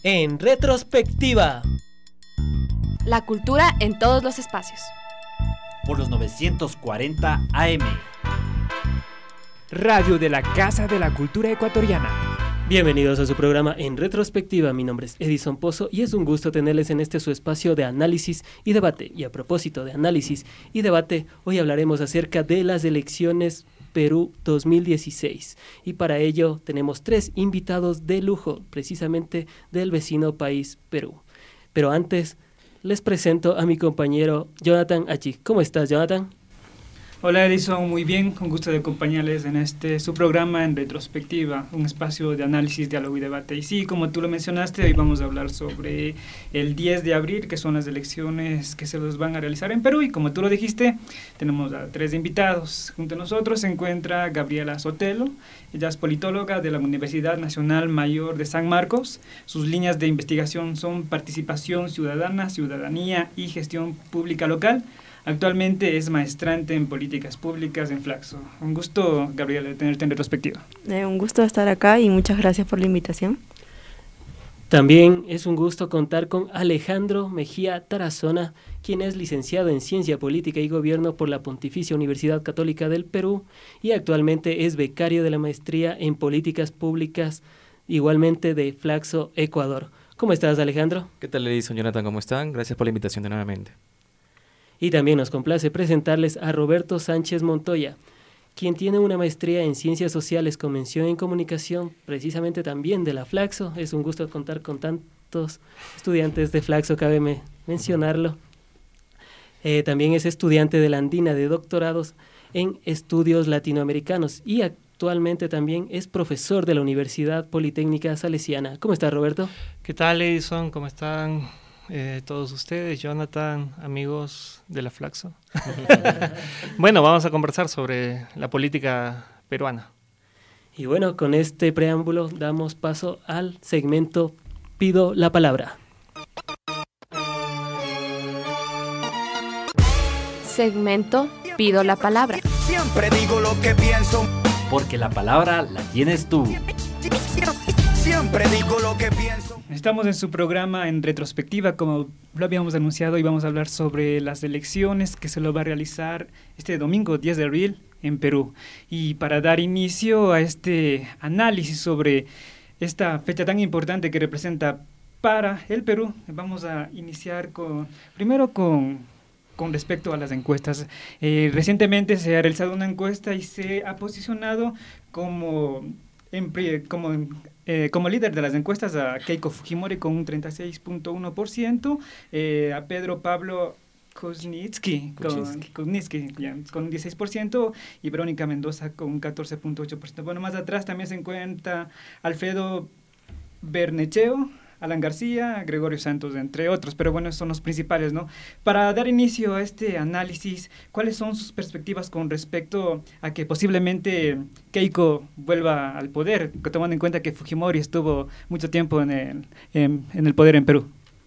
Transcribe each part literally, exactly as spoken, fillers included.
En retrospectiva. La cultura en todos los espacios. Por los novecientos cuarenta A M. Radio de la Casa de la Cultura Ecuatoriana. Bienvenidos a su programa En Retrospectiva. Mi nombre es Edison Pozo y es un gusto tenerles en este su espacio de análisis y debate. Y a propósito de análisis y debate, hoy hablaremos acerca de las elecciones Perú dos mil dieciséis. Y para ello tenemos tres invitados de lujo, precisamente del vecino país Perú. Pero antes les presento a mi compañero Jonathan Achi. ¿Cómo estás, Jonathan? Hola Edison, muy bien, con gusto de acompañarles en este su programa En Retrospectiva, un espacio de análisis, diálogo y debate. Y sí, como tú lo mencionaste, hoy vamos a hablar sobre el diez de abril, que son las elecciones que se los van a realizar en Perú. Y como tú lo dijiste, tenemos a tres invitados. Junto a nosotros se encuentra Gabriela Sotelo, ella es politóloga de la Universidad Nacional Mayor de San Marcos. Sus líneas de investigación son participación ciudadana, ciudadanía y gestión pública local. Actualmente es maestrante en políticas públicas en Flaxo. Un gusto, Gabriela, de tenerte en retrospectiva. Eh, un gusto estar acá y muchas gracias por la invitación. También es un gusto contar con Alejandro Mejía Tarazona, quien es licenciado en Ciencia Política y Gobierno por la Pontificia Universidad Católica del Perú y actualmente es becario de la maestría en Políticas Públicas, igualmente de Flaxo, Ecuador. ¿Cómo estás, Alejandro? ¿Qué tal, Edison, Jonathan? ¿Cómo están? Gracias por la invitación de nuevamente. Y también nos complace presentarles a Roberto Sánchez Montoya, quien tiene una maestría en Ciencias Sociales con mención en Comunicación, precisamente también de la Flaxo. Es un gusto contar con tantos estudiantes de Flaxo, cabe me- mencionarlo. Eh, también es estudiante de la Andina de doctorados en Estudios Latinoamericanos y actualmente también es profesor de la Universidad Politécnica Salesiana. ¿Cómo estás, Roberto? ¿Qué tal, Edison? ¿Cómo están eh, todos ustedes? Jonathan, amigos de la Flaxo. Bueno, vamos a conversar sobre la política peruana. Y bueno, con este preámbulo damos paso al segmento Pido la Palabra. Segmento Pido la Palabra. Siempre digo lo que pienso. Porque la palabra la tienes tú. Siempre digo lo que pienso. Estamos en su programa En Retrospectiva, como lo habíamos anunciado, y vamos a hablar sobre las elecciones que se lo va a realizar este domingo diez de abril en Perú. Y para dar inicio a este análisis sobre esta fecha tan importante que representa para el Perú, vamos a iniciar con primero con, con respecto a las encuestas. Eh, recientemente se ha realizado una encuesta y se ha posicionado como, en, como en, Eh, como líder de las encuestas a Keiko Fujimori con un treinta y seis punto uno por ciento, eh, a Pedro Pablo Kuczynski con, Kuczynski, ya, con un dieciséis por ciento y Verónica Mendoza con un catorce punto ocho por ciento. Bueno, más atrás también se encuentra Alfredo Bernecheo, Alan García, Gregorio Santos, entre otros, pero bueno, esos son los principales, ¿no? Para dar inicio a este análisis, ¿cuáles son sus perspectivas con respecto a que posiblemente Keiko vuelva al poder, tomando en cuenta que Fujimori estuvo mucho tiempo en el, en, en el poder en Perú?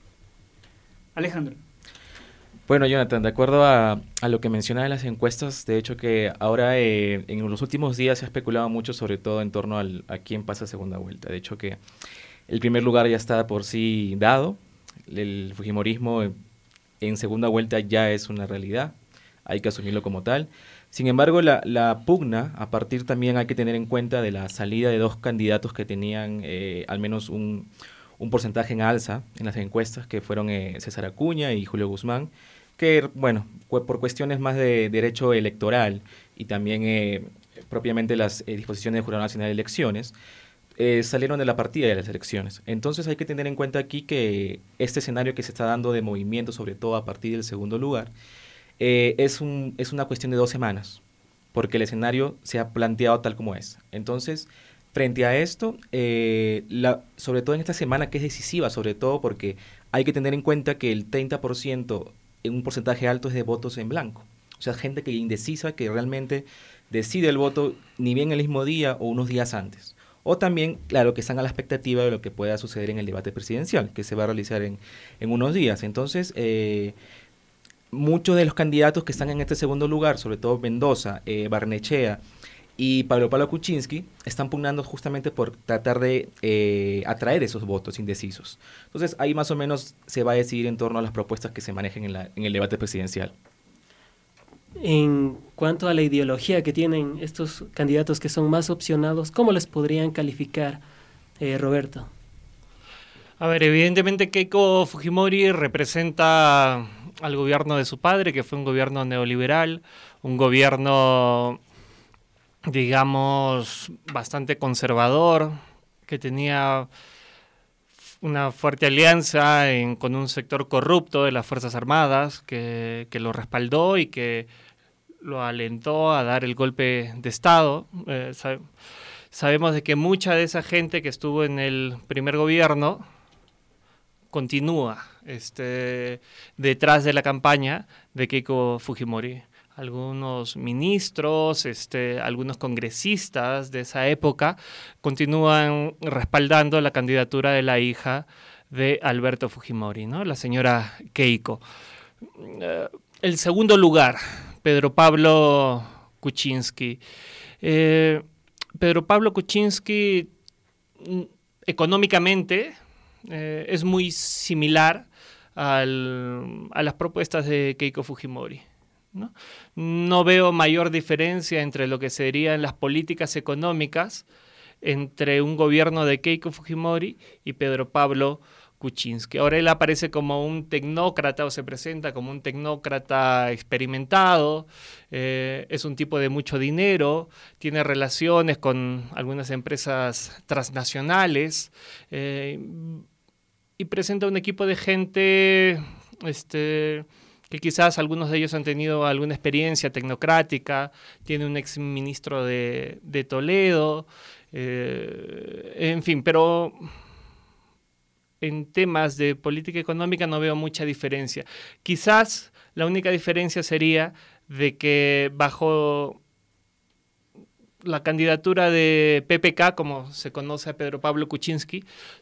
Alejandro. Bueno, Jonathan, de acuerdo a, a lo que menciona de las encuestas, de hecho que ahora eh, en los últimos días se ha especulado mucho, sobre todo en torno al, a quién pasa segunda vuelta. De hecho que el primer lugar ya está por sí dado, el fujimorismo en segunda vuelta ya es una realidad, hay que asumirlo como tal. Sin embargo, la, la pugna, a partir también hay que tener en cuenta de la salida de dos candidatos que tenían eh, al menos un, un porcentaje en alza en las encuestas, que fueron eh, César Acuña y Julio Guzmán, que, bueno, por cuestiones más de derecho electoral y también eh, propiamente las eh, disposiciones del Jurado Nacional de Elecciones, Eh, salieron de la partida de las elecciones. Entonces hay que tener en cuenta aquí que este escenario que se está dando de movimiento, sobre todo a partir del segundo lugar, eh, es, un, es una cuestión de dos semanas, porque el escenario se ha planteado tal como es. Entonces, frente a esto, eh, la, sobre todo en esta semana que es decisiva, sobre todo porque hay que tener en cuenta que el treinta por ciento, en un porcentaje alto, es de votos en blanco. O sea, gente que indecisa, que realmente decide el voto ni bien el mismo día o unos días antes. O también, claro, que están a la expectativa de lo que pueda suceder en el debate presidencial, que se va a realizar en, en unos días. Entonces, eh, muchos de los candidatos que están en este segundo lugar, sobre todo Mendoza, eh, Barnechea y Pablo Pablo Kuczynski están pugnando justamente por tratar de eh, atraer esos votos indecisos. Entonces ahí más o menos se va a decidir en torno a las propuestas que se manejen en, la, en el debate presidencial. En cuanto a la ideología que tienen estos candidatos que son más opcionados, ¿cómo les podrían calificar, eh, Roberto? A ver, evidentemente Keiko Fujimori representa al gobierno de su padre, que fue un gobierno neoliberal, un gobierno, digamos, bastante conservador, que tenía una fuerte alianza en, con un sector corrupto de las Fuerzas Armadas que, que lo respaldó y que lo alentó a dar el golpe de Estado. Eh, sab- sabemos de que mucha de esa gente que estuvo en el primer gobierno continúa este, detrás de la campaña de Keiko Fujimori. Algunos ministros, este, algunos congresistas de esa época continúan respaldando la candidatura de la hija de Alberto Fujimori, ¿no? La señora Keiko. Uh, el segundo lugar, Pedro Pablo Kuczynski. Eh, Pedro Pablo Kuczynski, económicamente, eh, es muy similar al, a las propuestas de Keiko Fujimori. ¿No? No veo mayor diferencia entre lo que serían las políticas económicas entre un gobierno de Keiko Fujimori y Pedro Pablo Kuczynski. Ahora él aparece como un tecnócrata o se presenta como un tecnócrata experimentado, eh, es un tipo de mucho dinero, tiene relaciones con algunas empresas transnacionales eh, y presenta un equipo de gente este, que quizás algunos de ellos han tenido alguna experiencia tecnocrática, tiene un ex ministro de, de Toledo, eh, en fin, pero en temas de política económica no veo mucha diferencia. Quizás la única diferencia sería de que bajo la candidatura de P P K, como se conoce a Pedro Pablo Kuczynski,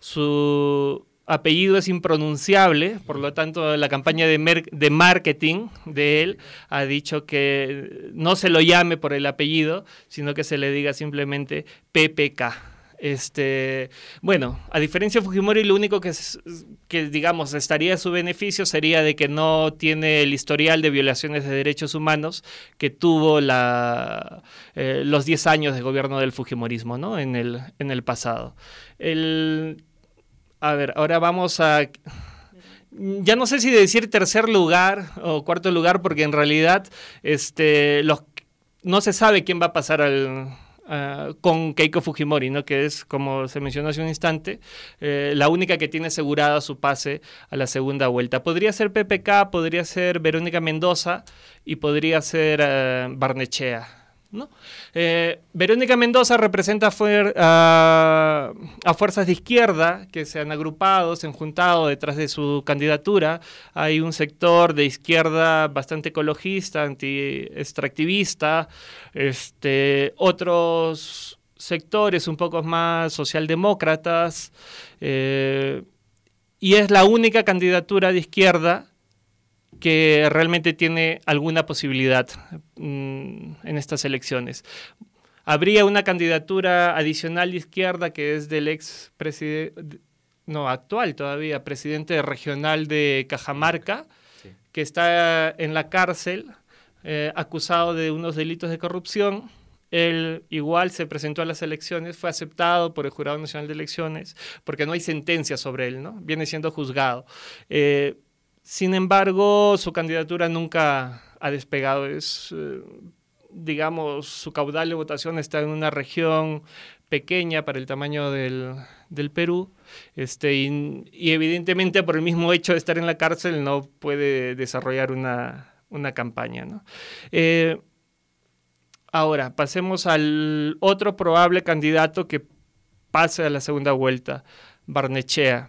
su apellido es impronunciable, por lo tanto la campaña de, mer- de marketing de él ha dicho que no se lo llame por el apellido, sino que se le diga simplemente P P K. Este, bueno, a diferencia de Fujimori, lo único que, que, digamos, estaría a su beneficio sería de que no tiene el historial de violaciones de derechos humanos que tuvo la, eh, los diez años de gobierno del Fujimorismo, ¿no? en, el, en el pasado. El, a ver, ahora vamos a... Ya no sé si decir tercer lugar o cuarto lugar, porque en realidad este, los, no se sabe quién va a pasar al... Uh, con Keiko Fujimori, ¿no? Que es, como se mencionó hace un instante, eh, la única que tiene asegurada su pase a la segunda vuelta. Podría ser P P K, podría ser Verónica Mendoza y podría ser uh, Barnechea, ¿no? Eh, Verónica Mendoza representa fuer, a, a fuerzas de izquierda que se han agrupado, se han juntado detrás de su candidatura. Hay un sector de izquierda bastante ecologista, anti-extractivista, este, otros sectores un poco más socialdemócratas, eh, y es la única candidatura de izquierda que realmente tiene alguna posibilidad mmm, en estas elecciones. Habría una candidatura adicional de izquierda que es del ex presidente, no, actual todavía, presidente regional de Cajamarca, sí, que está en la cárcel, eh, acusado de unos delitos de corrupción. Él igual se presentó a las elecciones, fue aceptado por el Jurado Nacional de Elecciones, porque no hay sentencia sobre él, ¿no? Viene siendo juzgado. Eh, Sin embargo, su candidatura nunca ha despegado. Es, eh, digamos, su caudal de votación está en una región pequeña para el tamaño del, del Perú, este, y, y evidentemente por el mismo hecho de estar en la cárcel no puede desarrollar una, una campaña, ¿no? Eh, ahora, pasemos al otro probable candidato que pase a la segunda vuelta, Barnechea.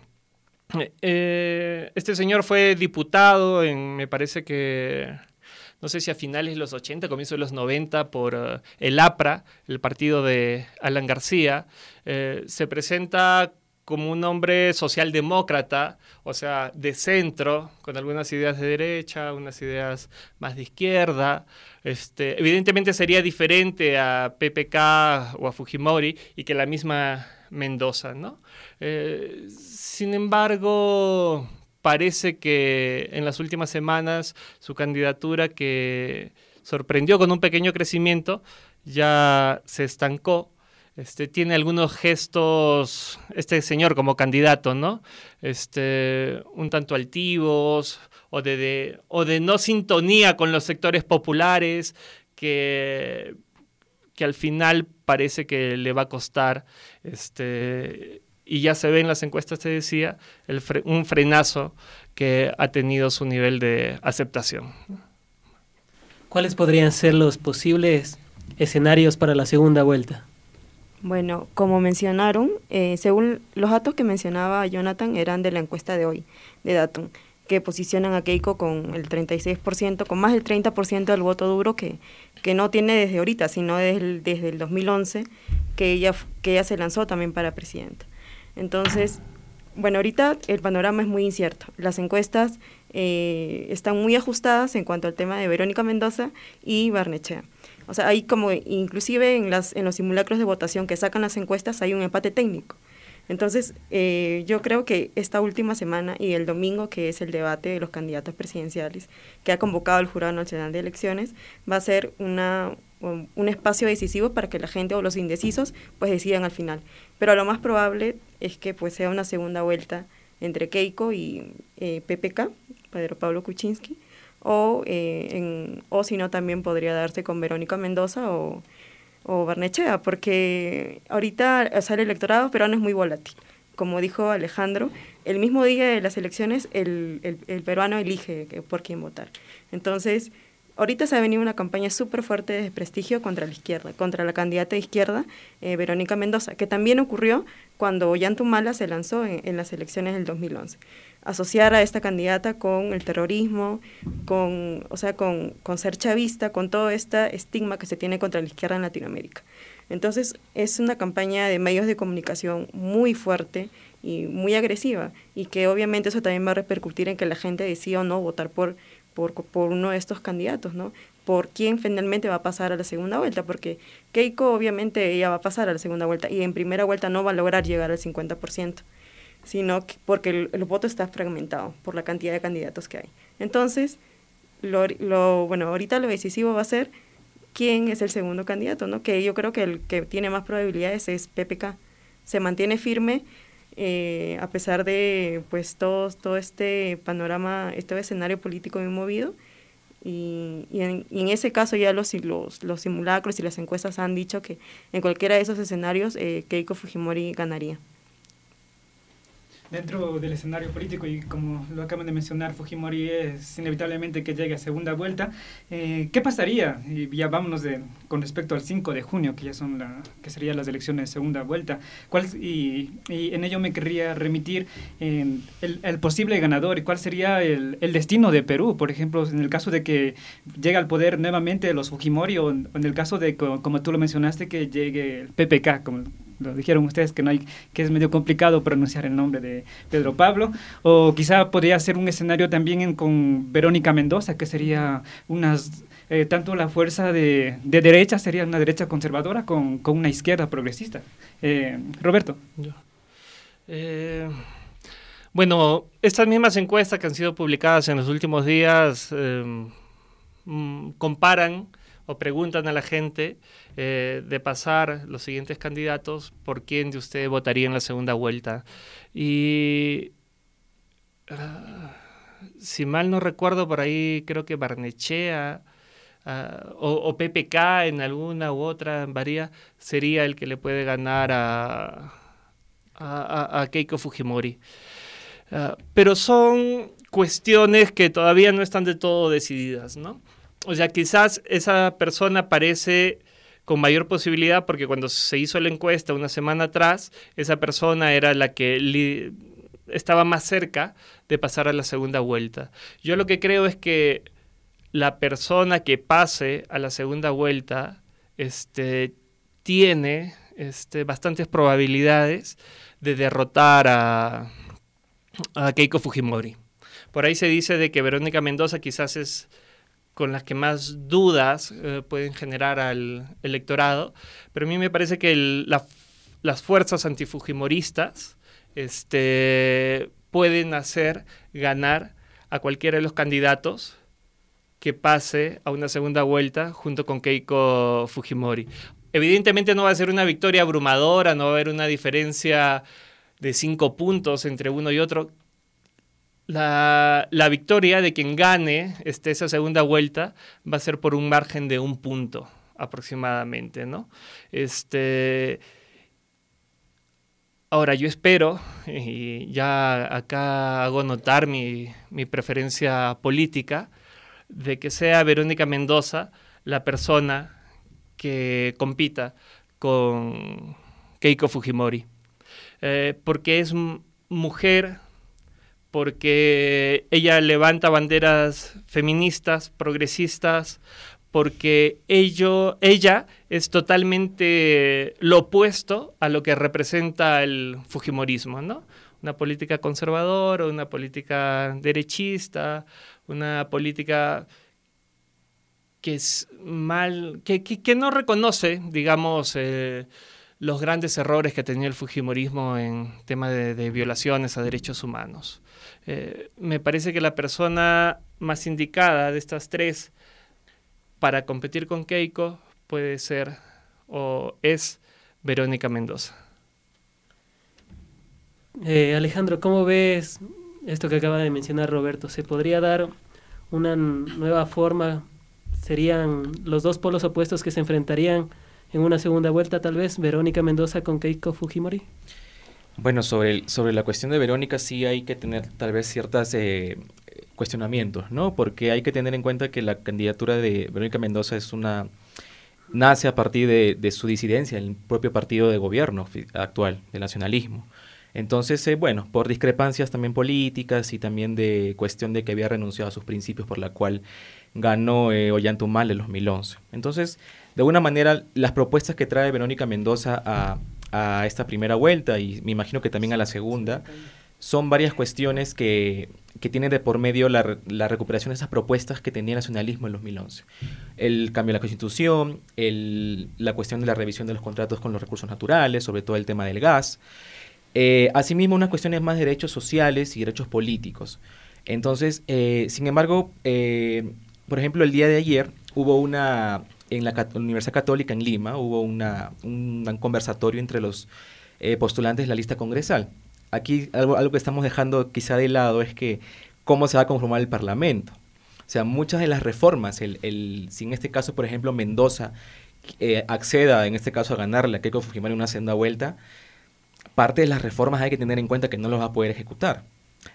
Eh, este señor fue diputado en, me parece que, no sé si a finales de los ochenta, comienzos de los noventa, por uh, el APRA, el partido de Alan García. Eh, se presenta como un hombre socialdemócrata, o sea, de centro, con algunas ideas de derecha, unas ideas más de izquierda. Este, evidentemente sería diferente a P P K o a Fujimori y que la misma Mendoza, ¿no? Eh, sin embargo, parece que en las últimas semanas su candidatura, que sorprendió con un pequeño crecimiento, ya se estancó. Este, tiene algunos gestos, este señor como candidato, ¿no? Este, un tanto altivos o de, de, o de no sintonía con los sectores populares que, que al final parece que le va a costar, este, y ya se ve en las encuestas, te decía, el fre un frenazo que ha tenido su nivel de aceptación. ¿Cuáles podrían ser los posibles escenarios para la segunda vuelta? Bueno, como mencionaron, eh, según los datos que mencionaba Jonathan, eran de la encuesta de hoy, de Datum, que posicionan a Keiko con el treinta y seis por ciento, con más del treinta por ciento del voto duro, que, que no tiene desde ahorita, sino desde el, desde el dos mil once, que ella, que ella se lanzó también para presidenta. Entonces, bueno, ahorita el panorama es muy incierto. Las encuestas eh, están muy ajustadas en cuanto al tema de Verónica Mendoza y Barnechea. O sea, hay como, inclusive en, las, en los simulacros de votación que sacan las encuestas, hay un empate técnico. Entonces, eh, yo creo que esta última semana y el domingo, que es el debate de los candidatos presidenciales, que ha convocado el Jurado Nacional de Elecciones, va a ser una, un, un espacio decisivo para que la gente o los indecisos pues decidan al final. Pero lo más probable es que pues sea una segunda vuelta entre Keiko y eh, P P K, Pedro Pablo Kuczynski, o, eh, en, o si no también podría darse con Verónica Mendoza o, o Barnechea, porque ahorita, o sea, el electorado peruano es muy volátil. Como dijo Alejandro, el mismo día de las elecciones el, el, el peruano elige por quién votar. Entonces, ahorita se ha venido una campaña súper fuerte de desprestigio contra la izquierda, contra la candidata de izquierda, eh, Verónica Mendoza, que también ocurrió cuando Ollantumala se lanzó en, en las elecciones del dos mil once. Asociar a esta candidata con el terrorismo, con, o sea, con, con ser chavista, con todo este estigma que se tiene contra la izquierda en Latinoamérica. Entonces, es una campaña de medios de comunicación muy fuerte y muy agresiva, y que obviamente eso también va a repercutir en que la gente decida o no votar por, por, por uno de estos candidatos, ¿no? Por quién finalmente va a pasar a la segunda vuelta, porque Keiko obviamente ella va a pasar a la segunda vuelta, y en primera vuelta no va a lograr llegar al cincuenta por ciento. Sino que porque el, el voto está fragmentado por la cantidad de candidatos que hay. Entonces, lo, lo, bueno, ahorita lo decisivo va a ser quién es el segundo candidato, ¿no? Que yo creo que el que tiene más probabilidades es P P K. Se mantiene firme eh, a pesar de pues todo, todo este panorama, este escenario político muy movido, y, y, en, y en ese caso ya los, los, los simulacros y las encuestas han dicho que en cualquiera de esos escenarios eh, Keiko Fujimori ganaría. Dentro del escenario político, y como lo acaban de mencionar, Fujimori es inevitablemente que llegue a segunda vuelta. Eh, ¿Qué pasaría? Y ya vámonos de, con respecto al cinco de junio, que ya son la, que serían las elecciones de segunda vuelta. ¿Cuál, y, y en ello me querría remitir en el, el posible ganador, y cuál sería el, el destino de Perú, por ejemplo, en el caso de que llegue al poder nuevamente los Fujimori, o en, o en el caso de, como tú lo mencionaste, que llegue el P P K, como lo dijeron ustedes, que no hay, que es medio complicado pronunciar el nombre de Pedro Pablo, o quizá podría ser un escenario también en, con Verónica Mendoza, que sería unas, eh, tanto la fuerza de, de derecha sería una derecha conservadora con, con una izquierda progresista. Eh, Roberto. Eh, bueno, estas mismas encuestas que han sido publicadas en los últimos días eh, mm, comparan o preguntan a la gente eh, de pasar los siguientes candidatos, por quién de ustedes votaría en la segunda vuelta. Y uh, si mal no recuerdo, por ahí creo que Barnechea uh, o, o P P K en alguna u otra varía sería el que le puede ganar a, a, a Keiko Fujimori. Uh, pero son cuestiones que todavía no están de todo decididas, ¿no? O sea, quizás esa persona aparece con mayor posibilidad porque cuando se hizo la encuesta una semana atrás, esa persona era la que li- estaba más cerca de pasar a la segunda vuelta. Yo lo que creo es que la persona que pase a la segunda vuelta este, tiene este, bastantes probabilidades de derrotar a, a Keiko Fujimori. Por ahí se dice de que Verónica Mendoza quizás es con las que más dudas eh, pueden generar al electorado, pero a mí me parece que el, la, las fuerzas antifujimoristas este, pueden hacer ganar a cualquiera de los candidatos que pase a una segunda vuelta junto con Keiko Fujimori. Evidentemente no va a ser una victoria abrumadora, no va a haber una diferencia de cinco puntos entre uno y otro. La, la victoria de quien gane este, esa segunda vuelta va a ser por un margen de un punto aproximadamente, ¿no? Este, ahora, yo espero, y ya acá hago notar mi, mi preferencia política, de que sea Verónica Mendoza la persona que compita con Keiko Fujimori. Eh, porque es m- mujer, porque ella levanta banderas feministas, progresistas, porque ello, ella es totalmente lo opuesto a lo que representa el fujimorismo, ¿no? Una política conservadora, una política derechista, una política que es mal, que, que, que no reconoce, digamos, eh, los grandes errores que tenía el fujimorismo en tema de, de violaciones a derechos humanos. Eh, me parece que la persona más indicada de estas tres para competir con Keiko puede ser o es Verónica Mendoza. Eh, Alejandro, ¿cómo ves esto que acaba de mencionar Roberto? ¿Se podría dar una nueva forma? ¿Serían los dos polos opuestos que se enfrentarían en una segunda vuelta, tal vez, Verónica Mendoza con Keiko Fujimori? Bueno, sobre, el, sobre la cuestión de Verónica sí hay que tener tal vez ciertos eh, cuestionamientos, ¿no? Porque hay que tener en cuenta que la candidatura de Verónica Mendoza es una nace a partir de, de su disidencia en el propio partido de gobierno actual, del nacionalismo. Entonces, eh, bueno, por discrepancias también políticas y también de cuestión de que había renunciado a sus principios por la cual ganó eh, Ollantaytambo en dos mil once. Entonces, de alguna manera, las propuestas que trae Verónica Mendoza a, a esta primera vuelta, y me imagino que también a la segunda, son varias cuestiones que, que tienen de por medio la, la recuperación de esas propuestas que tenía el nacionalismo en dos mil once. El cambio de la Constitución, el, la cuestión de la revisión de los contratos con los recursos naturales, sobre todo el tema del gas. Eh, asimismo, unas cuestiones más de derechos sociales y derechos políticos. Entonces, eh, sin embargo, eh, por ejemplo, el día de ayer hubo una, en la Cat- Universidad Católica en Lima, hubo una, un, un conversatorio entre los eh, postulantes de la lista congresal. Aquí algo, algo que estamos dejando quizá de lado es que cómo se va a conformar el Parlamento. O sea, muchas de las reformas, el, el, si en este caso, por ejemplo, Mendoza eh, acceda, en este caso, a ganarle a Keiko Fujimori en una segunda vuelta, parte de las reformas hay que tener en cuenta que no los va a poder ejecutar,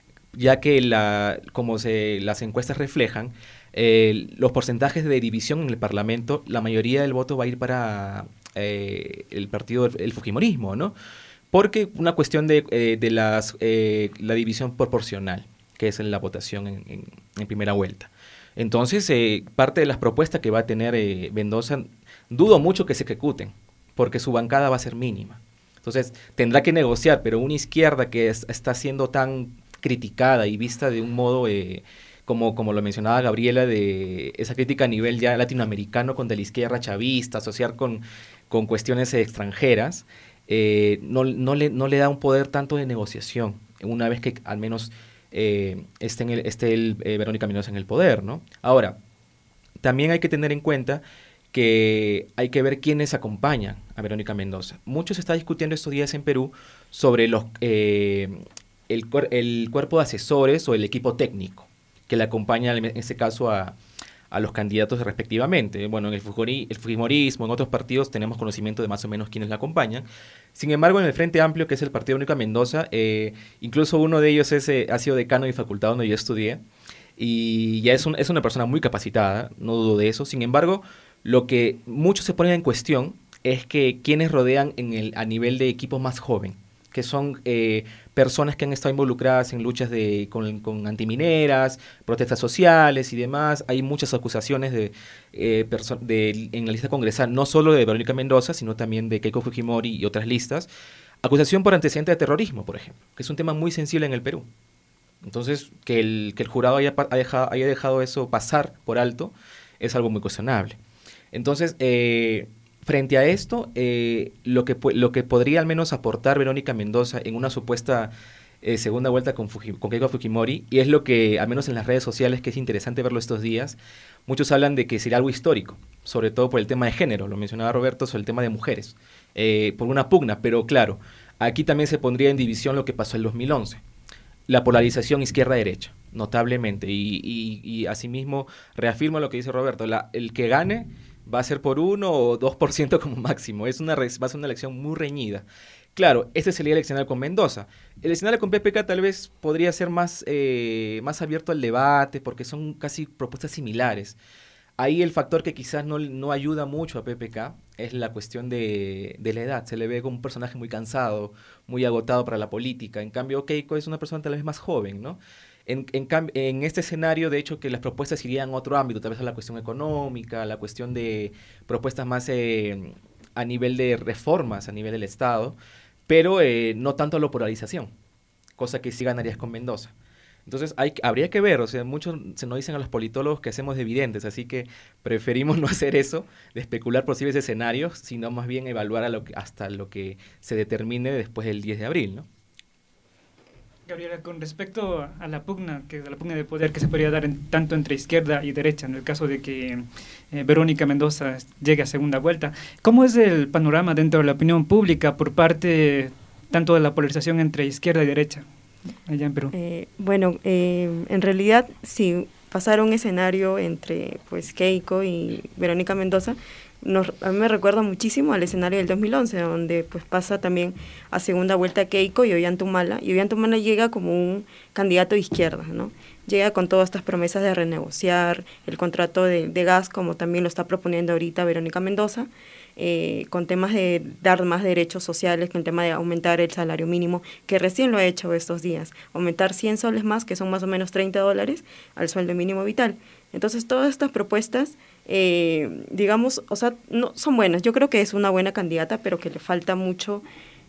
ya que la, como se, las encuestas reflejan, eh, los porcentajes de división en el Parlamento, la mayoría del voto va a ir para eh, el partido, el Fujimorismo, ¿no? Porque una cuestión de, eh, de las, eh, la división proporcional, que es en la votación en, en, en primera vuelta. Entonces, eh, parte de las propuestas que va a tener eh, Mendoza, dudo mucho que se ejecuten, porque su bancada va a ser mínima. Entonces, tendrá que negociar, pero una izquierda que es, está siendo tan criticada y vista de un modo, eh, como, como lo mencionaba Gabriela, de esa crítica a nivel ya latinoamericano contra la izquierda chavista, asociar con, con cuestiones extranjeras, eh, no, no, le, no le da un poder tanto de negociación, una vez que al menos eh, esté, en el, esté el, eh, Verónica Mendoza en el poder, ¿no? Ahora, también hay que tener en cuenta que hay que ver quiénes acompañan a Verónica Mendoza. Mucho se está discutiendo estos días en Perú sobre los, eh, el, el cuerpo de asesores o el equipo técnico que le acompaña, en este caso, a, a los candidatos respectivamente. Bueno, en el, Fujimori, el Fujimorismo, en otros partidos tenemos conocimiento de más o menos quiénes la acompañan. Sin embargo, en el Frente Amplio, que es el partido de Verónica Mendoza, eh, incluso uno de ellos es, eh, ha sido decano de mi facultad donde yo estudié, y ya es, un, es una persona muy capacitada, no dudo de eso. Sin embargo, lo que muchos se ponen en cuestión es que quienes rodean en el, a nivel de equipo más joven, que son eh, personas que han estado involucradas en luchas de, con, con antimineras, protestas sociales y demás. Hay muchas acusaciones de, eh, de, en la lista congresal, no solo de Verónica Mendoza, sino también de Keiko Fujimori y otras listas, Acusación por antecedente de terrorismo, por ejemplo, que es un tema muy sensible en el Perú. Entonces, que el, que el jurado haya, haya, dejado, haya dejado eso pasar por alto es algo muy cuestionable. Entonces, eh, frente a esto, eh, lo, que, lo que podría al menos aportar Verónica Mendoza en una supuesta eh, segunda vuelta con, Fuji, con Keiko Fujimori, y es lo que, al menos en las redes sociales, que es interesante verlo estos días, muchos hablan de que sería algo histórico, sobre todo por el tema de género, lo mencionaba Roberto, sobre el tema de mujeres, eh, por una pugna, pero claro, aquí también se pondría en división lo que pasó en el dos mil once, la polarización izquierda-derecha, notablemente, y, y, y asimismo reafirmo lo que dice Roberto, la, el que gane va a ser por uno o dos por ciento como máximo, es una, va a ser una elección muy reñida. Claro, este sería el escenario con Mendoza. El escenario con P P K tal vez podría ser más, eh, más abierto al debate porque son casi propuestas similares. Ahí el factor que quizás no, no ayuda mucho a P P K es la cuestión de, de la edad. Se le ve como un personaje muy cansado, muy agotado para la política. En cambio, Keiko es una persona tal vez más joven, ¿no? En, en, en este escenario, de hecho, que las propuestas irían a otro ámbito, tal vez a la cuestión económica, la cuestión de propuestas más eh, a nivel de reformas, a nivel del Estado, pero eh, no tanto a la polarización, cosa que sí ganarías con Mendoza. Entonces hay, habría que ver, o sea, muchos se nos dicen a los politólogos que hacemos de videntes, así que preferimos no hacer eso, de especular posibles escenarios, sino más bien evaluar a lo que, hasta lo que se determine después del diez de abril, ¿no? Gabriela, con respecto a la pugna, que a la pugna de poder que se podría dar en, tanto entre izquierda y derecha, en el caso de que eh, Verónica Mendoza llegue a segunda vuelta, ¿cómo es el panorama dentro de la opinión pública por parte tanto de la polarización entre izquierda y derecha allá en Perú? Eh, bueno, eh, en realidad, si pasara un escenario entre pues Keiko y Verónica Mendoza, Nos, a mí me recuerda muchísimo al escenario del dos mil once, donde pues pasa también a segunda vuelta Keiko y Ollanta y Ollanta llega como un candidato de izquierda, ¿no? Llega con todas estas promesas de renegociar el contrato de, de gas, como también lo está proponiendo ahorita Verónica Mendoza, eh, con temas de dar más derechos sociales, con el tema de aumentar el salario mínimo, que recién lo ha hecho estos días, aumentar cien soles más, que son más o menos treinta dólares, al sueldo mínimo vital. Entonces, todas estas propuestas, eh, digamos, o sea, no son buenas. Yo creo que es una buena candidata, pero que le falta mucho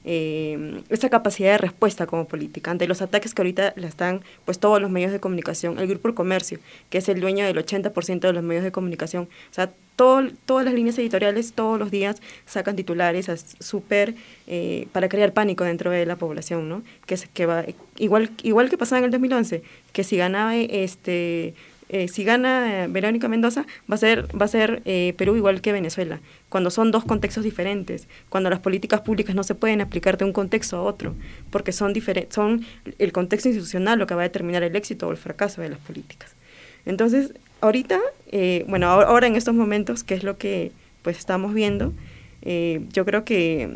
eh, esta capacidad de respuesta como política ante los ataques que ahorita le están, pues, todos los medios de comunicación. El Grupo El Comercio, que es el dueño del ochenta por ciento de los medios de comunicación. O sea, todo, todas las líneas editoriales todos los días sacan titulares súper eh, para crear pánico dentro de la población, ¿no? Que, que va, igual, igual que pasaba en el dos mil once, que si ganaba este... Eh, si gana eh, Verónica Mendoza, va a ser, va a ser eh, Perú igual que Venezuela, cuando son dos contextos diferentes, cuando las políticas públicas no se pueden aplicar de un contexto a otro, porque son, diferen- son el contexto institucional lo que va a determinar el éxito o el fracaso de las políticas. Entonces, ahorita, eh, bueno, ahora en estos momentos, que es lo que pues estamos viendo, eh, yo creo que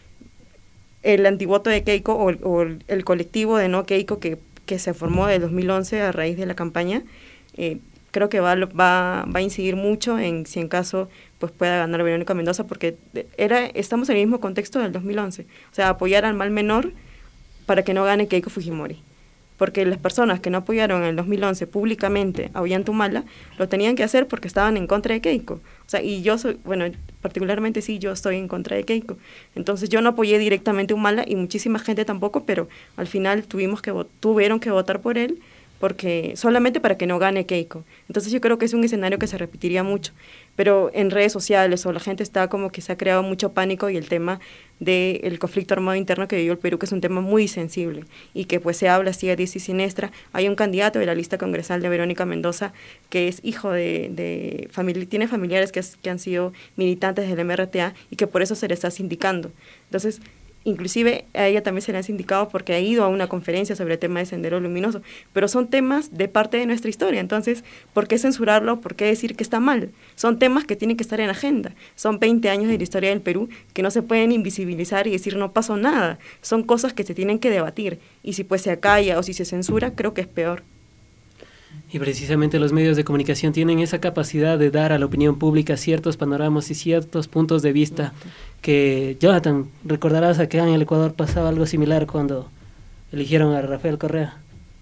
el antivoto de Keiko o, o el colectivo de no Keiko que, que se formó en dos mil once a raíz de la campaña, Eh, creo que va, va, va a incidir mucho en si en caso pues pueda ganar Verónica Mendoza, porque era estamos en el mismo contexto del dos mil once, o sea, apoyar al mal menor para que no gane Keiko Fujimori, porque las personas que no apoyaron en el dos mil once públicamente a Ollanta Humala lo tenían que hacer porque estaban en contra de Keiko, o sea, y yo soy, bueno, particularmente sí, yo estoy en contra de Keiko, entonces yo no apoyé directamente a Humala y muchísima gente tampoco, pero al final tuvimos que tuvieron que votar por él, porque solamente para que no gane Keiko. Entonces yo creo que es un escenario que se repetiría mucho, pero en redes sociales o la gente está como que se ha creado mucho pánico y el tema del conflicto armado interno que vivió el Perú, que es un tema muy sensible y que pues se habla así a diestra y siniestra. Hay un candidato de la lista congresal de Verónica Mendoza que es hijo de, de familia, tiene familiares que, es, que han sido militantes del M R T A y que por eso se le está sindicando. Entonces, inclusive a ella también se le ha sindicado porque ha ido a una conferencia sobre el tema de Sendero Luminoso, pero son temas de parte de nuestra historia, entonces, ¿por qué censurarlo? ¿Por qué decir que está mal? Son temas que tienen que estar en agenda, son veinte años de la historia del Perú que no se pueden invisibilizar y decir no pasó nada, son cosas que se tienen que debatir, y si pues se acalla o si se censura, creo que es peor. Y precisamente los medios de comunicación tienen esa capacidad de dar a la opinión pública ciertos panoramas y ciertos puntos de vista que, Jonathan, recordarás que en el Ecuador pasaba algo similar cuando eligieron a Rafael Correa.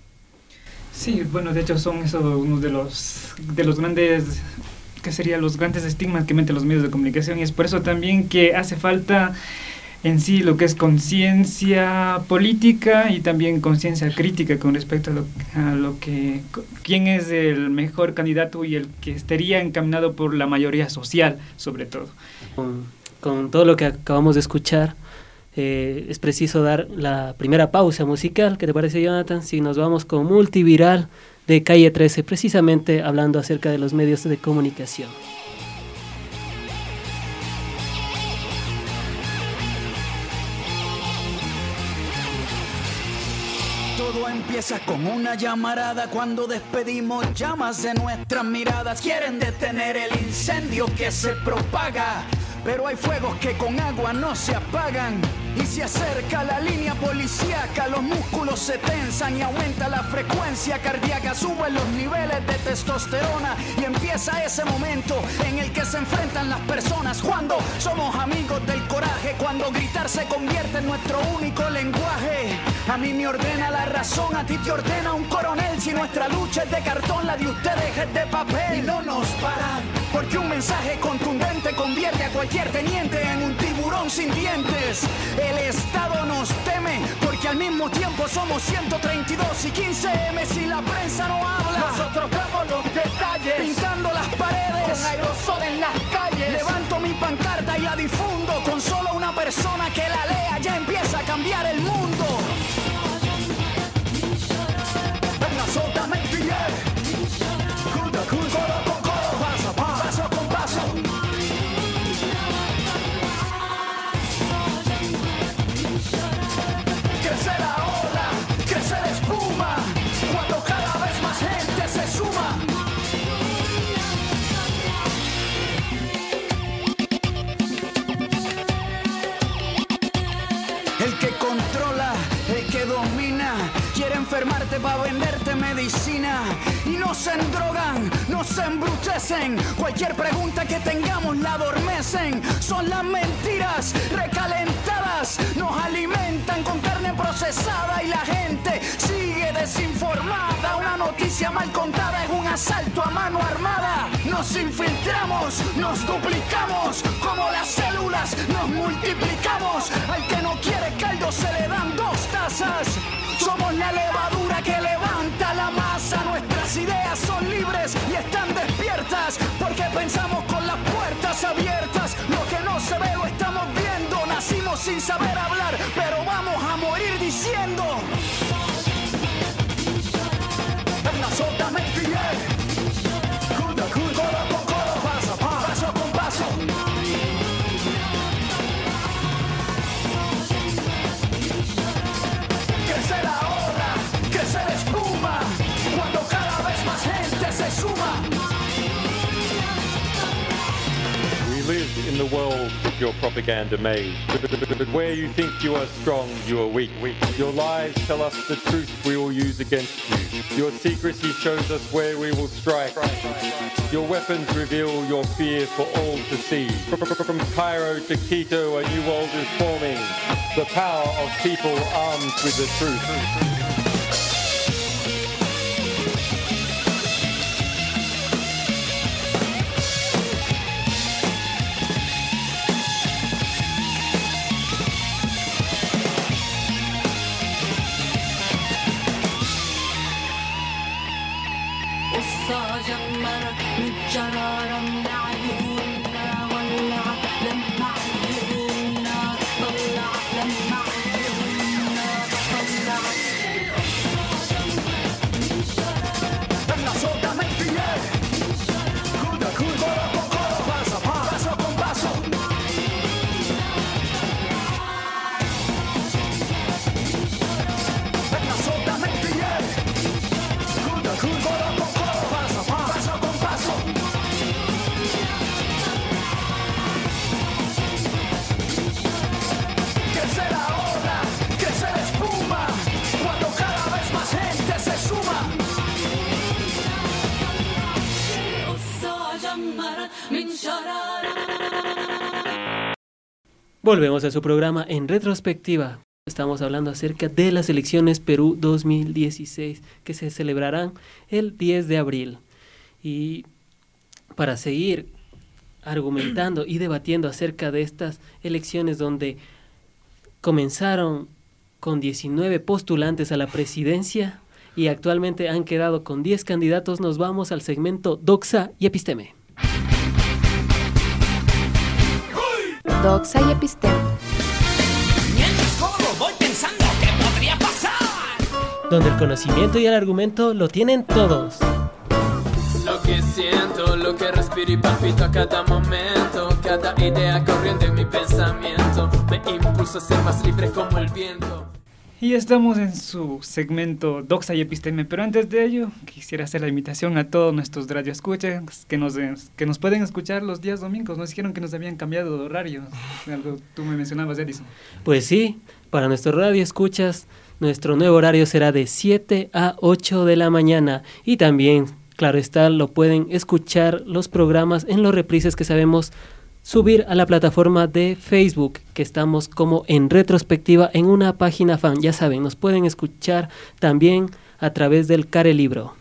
Sí, bueno, de hecho son esos uno de los, de los grandes, que serían los grandes estigmas que meten los medios de comunicación, y es por eso también que hace falta en sí lo que es conciencia política y también conciencia crítica con respecto a lo, a lo que, quién es el mejor candidato y el que estaría encaminado por la mayoría social, sobre todo. Con, con todo lo que acabamos de escuchar, eh, es preciso dar la primera pausa musical. ¿Qué te parece, Jonathan? Si nos vamos con Multiviral de Calle trece, precisamente hablando acerca de los medios de comunicación. Todo empieza con una llamarada cuando despedimos llamas de nuestras miradas. Quieren detener el incendio que se propaga, pero hay fuegos que con agua no se apagan. Y se acerca la línea policíaca, los músculos se tensan y aumenta la frecuencia cardíaca, suben los niveles de testosterona y empieza ese momento en el que se enfrentan las personas. Cuando somos amigos del coraje, cuando gritar se convierte en nuestro único lenguaje. A mí me ordena la razón, a ti te ordena un coronel. Si nuestra lucha es de cartón, la de ustedes es de papel. Y no nos paran, porque un mensaje contundente convierte a cualquier teniente en un tiburón sin dientes. El Estado nos teme porque al mismo tiempo somos ciento treinta y dos y quince eme si la prensa no habla. Nosotros vemos los detalles, pintando las paredes con aerosol en las calles. Levanto mi pancarta y la difundo, con solo una persona que la lea ya empieza a cambiar el mundo. Venga, sótame el billete. Codo con codo, paso a paso, paso con paso. Crece la ola, crece la espuma, cuando cada vez más gente se suma. El que controla, el que domina, quiere enfermarte para venderte medicina. Y nos endrogan, nos embrutecen, cualquier pregunta que tengamos la adormecen. Son las mentiras recalentadas, nos alimentan con carne procesada y la gente sigue desinformada. Una noticia mal contada es un asalto a mano armada. Nos infiltramos, nos duplicamos, como las células nos multiplicamos. Al que no quiere caldo se le dan dos tazas. Somos la levadura que levanta la masa. Nuestras ideas son libres y están despiertas, porque pensamos con las puertas abiertas. Lo que no se ve lo estamos viendo. Nacimos sin saber hablar, pero vamos a morir diciendo. Venga, sótame el billete. Codo con codo, paso a paso, paso con paso. Crece la ola, crece la espuma, cuando cada vez más gente se suma. We live in the world of your propaganda maze. But where you think you are strong, you are weak. Your lies tell us the truth we will use against you. Your secrecy shows us where we will strike. Your weapons reveal your fear for all to see. From Cairo to Quito, a new world is forming. The power of people armed with the truth. Volvemos a su programa En Retrospectiva. Estamos hablando acerca de las elecciones Perú dos mil dieciséis que se celebrarán el diez de abril. Y para seguir argumentando y debatiendo acerca de estas elecciones donde comenzaron con diecinueve postulantes a la presidencia y actualmente han quedado con diez candidatos. Nos vamos al segmento Doxa y Episteme. Doxa y Episteme. Mientras como voy pensando qué podría pasar. Donde el conocimiento y el argumento lo tienen todos. Lo que siento, lo que respiro y palpito a cada momento. Cada idea corriente en mi pensamiento me impulsa a ser más libre como el viento. Y estamos en su segmento Doxa y Episteme, pero antes de ello quisiera hacer la invitación a todos nuestros radioescuchas que nos, que nos pueden escuchar los días domingos. Nos dijeron que nos habían cambiado de horario, algo tú me mencionabas, Edison. Pues sí, para nuestro radio escuchas, nuestro nuevo horario será de siete a ocho de la mañana y también, claro está, lo pueden escuchar los programas en los reprises que sabemos subir a la plataforma de Facebook, que estamos como en retrospectiva en una página fan. Ya saben, nos pueden escuchar también a través del Care Libro.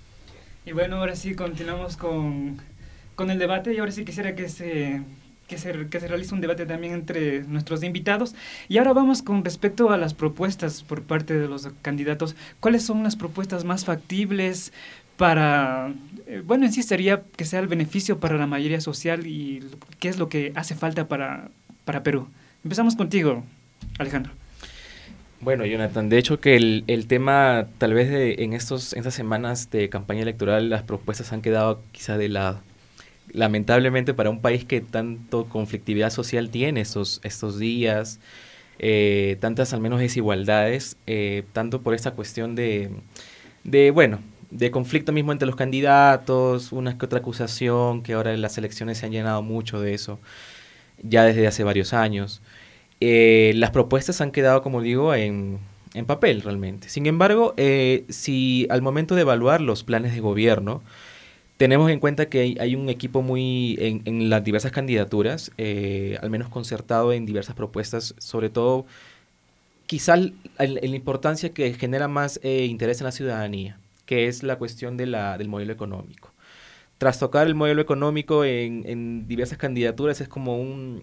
Y bueno, ahora sí continuamos con, con el debate y ahora sí quisiera que se, que, se, que se realice un debate también entre nuestros invitados. Y ahora vamos con respecto a las propuestas por parte de los candidatos. ¿Cuáles son las propuestas más factibles para, eh, bueno, en sí sería que sea el beneficio para la mayoría social y qué es lo que hace falta para, para Perú? Empezamos contigo, Alejandro. Bueno, Jonathan, de hecho que el, el tema, tal vez de, en, estos, en estas semanas de campaña electoral, las propuestas han quedado quizá de lado. Lamentablemente para un país que tanto conflictividad social tiene estos, estos días, eh, tantas al menos desigualdades, eh, tanto por esta cuestión de, de, bueno, de conflicto mismo entre los candidatos, una que otra acusación, que ahora en las elecciones se han llenado mucho de eso, ya desde hace varios años. Eh, las propuestas han quedado, como digo, en, en papel realmente. Sin embargo, eh, si al momento de evaluar los planes de gobierno, tenemos en cuenta que hay, hay un equipo muy, en, en las diversas candidaturas, eh, al menos concertado en diversas propuestas, sobre todo, quizá en la importancia que genera más eh, interés en la ciudadanía, que es la cuestión de la, del modelo económico. Tras tocar el modelo económico en, en diversas candidaturas es como un,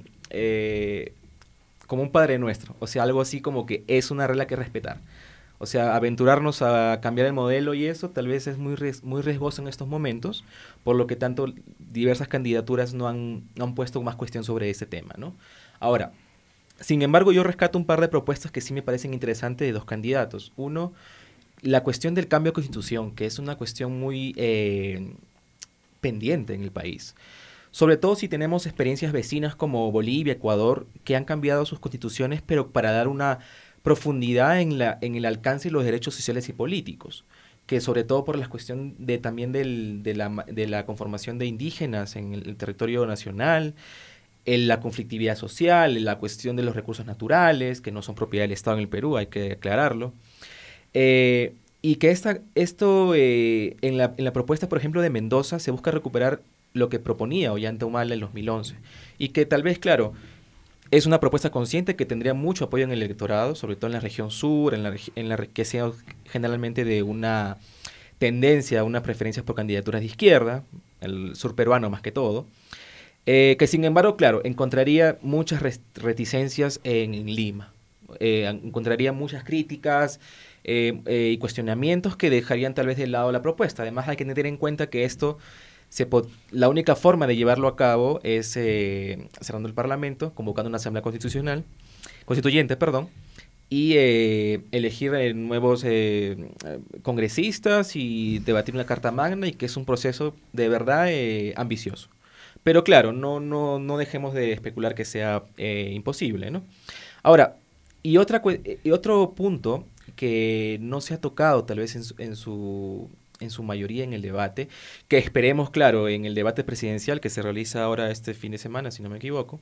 eh, como un padre nuestro, o sea, algo así como que es una regla que respetar. O sea, aventurarnos a cambiar el modelo y eso tal vez es muy, ries- muy riesgoso en estos momentos, por lo que tanto diversas candidaturas no han, no han puesto más cuestión sobre ese tema, ¿no? Ahora, sin embargo, yo rescato un par de propuestas que sí me parecen interesantes de dos candidatos. Uno, la cuestión del cambio de constitución, que es una cuestión muy eh, pendiente en el país. Sobre todo si tenemos experiencias vecinas como Bolivia, Ecuador, que han cambiado sus constituciones, pero para dar una profundidad en, la, en el alcance de los derechos sociales y políticos, que sobre todo por la cuestión de, también del, de, la, de la conformación de indígenas en el, el territorio nacional, en la conflictividad social, en la cuestión de los recursos naturales, que no son propiedad del Estado en el Perú, hay que aclararlo. Eh, y que esta, esto, eh, en, la, en la propuesta, por ejemplo, de Mendoza, se busca recuperar lo que proponía Ollanta Humala en dos mil once. Y que tal vez, claro, es una propuesta consciente que tendría mucho apoyo en el electorado, sobre todo en la región sur, en la, en la que sea generalmente de una tendencia, una preferencia por candidaturas de izquierda, el sur peruano más que todo. Eh, que sin embargo, claro, encontraría muchas reticencias en, en Lima. Eh, encontraría muchas críticas, Eh, eh, y cuestionamientos que dejarían tal vez de lado la propuesta. Además hay que tener en cuenta que esto, se po- la única forma de llevarlo a cabo es eh, cerrando el Parlamento, convocando una asamblea constitucional, constituyente, perdón, y eh, elegir eh, nuevos eh, congresistas y debatir una carta magna, y que es un proceso de verdad eh, ambicioso. Pero claro, no, no, no dejemos de especular que sea eh, imposible, ¿no? Ahora, y, otra, y otro punto que no se ha tocado tal vez en su, en su en su mayoría en el debate, que esperemos, claro, en el debate presidencial que se realiza ahora este fin de semana, si no me equivoco,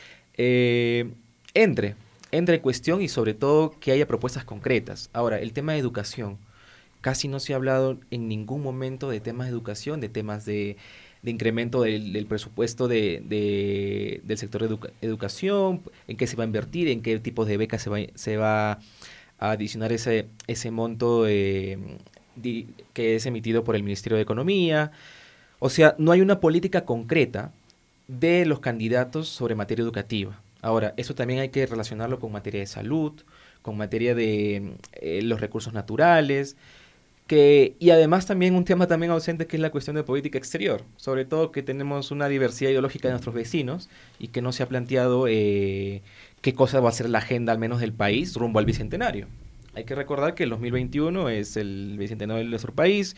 eh, entre, entre en cuestión y sobre todo que haya propuestas concretas. Ahora, el tema de educación, casi no se ha hablado en ningún momento de temas de educación, de temas de, de incremento del, del presupuesto de, de, del sector de educa- educación, en qué se va a invertir, en qué tipos de becas se va, se va a adicionar ese, ese monto eh, di, que es emitido por el Ministerio de Economía. O sea, no hay una política concreta de los candidatos sobre materia educativa. Ahora, eso también hay que relacionarlo con materia de salud, con materia de eh, los recursos naturales, que, y además también un tema también ausente que es la cuestión de política exterior, sobre todo que tenemos una diversidad ideológica de nuestros vecinos y que no se ha planteado eh, qué cosa va a ser la agenda al menos del país rumbo al Bicentenario. Hay que recordar que el dos mil veintiuno es el Bicentenario de nuestro país,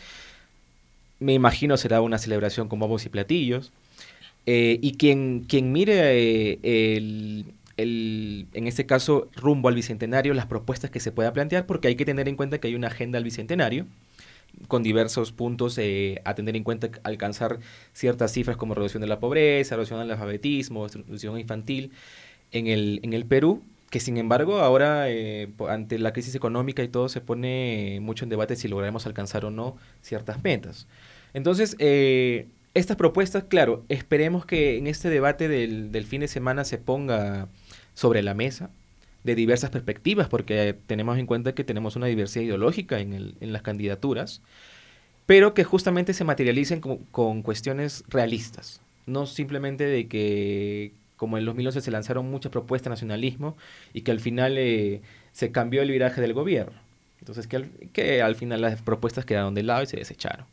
me imagino será una celebración con bombos y platillos, eh, y quien, quien mire eh, el... El, en este caso, rumbo al Bicentenario, las propuestas que se pueda plantear, porque hay que tener en cuenta que hay una agenda al Bicentenario, con diversos puntos eh, a tener en cuenta, alcanzar ciertas cifras como reducción de la pobreza, reducción del alfabetismo, reducción infantil en el, en el Perú, que sin embargo ahora, eh, ante la crisis económica y todo, se pone mucho en debate si lograremos alcanzar o no ciertas metas. Entonces, eh, estas propuestas, claro, esperemos que en este debate del, del fin de semana se ponga sobre la mesa de diversas perspectivas, porque tenemos en cuenta que tenemos una diversidad ideológica en, el, en las candidaturas, pero que justamente se materialicen con, con cuestiones realistas, no simplemente de que, como en dos mil once se lanzaron muchas propuestas de nacionalismo y que al final eh, se cambió el viraje del gobierno. Entonces, que al, que al final las propuestas quedaron de lado y se desecharon.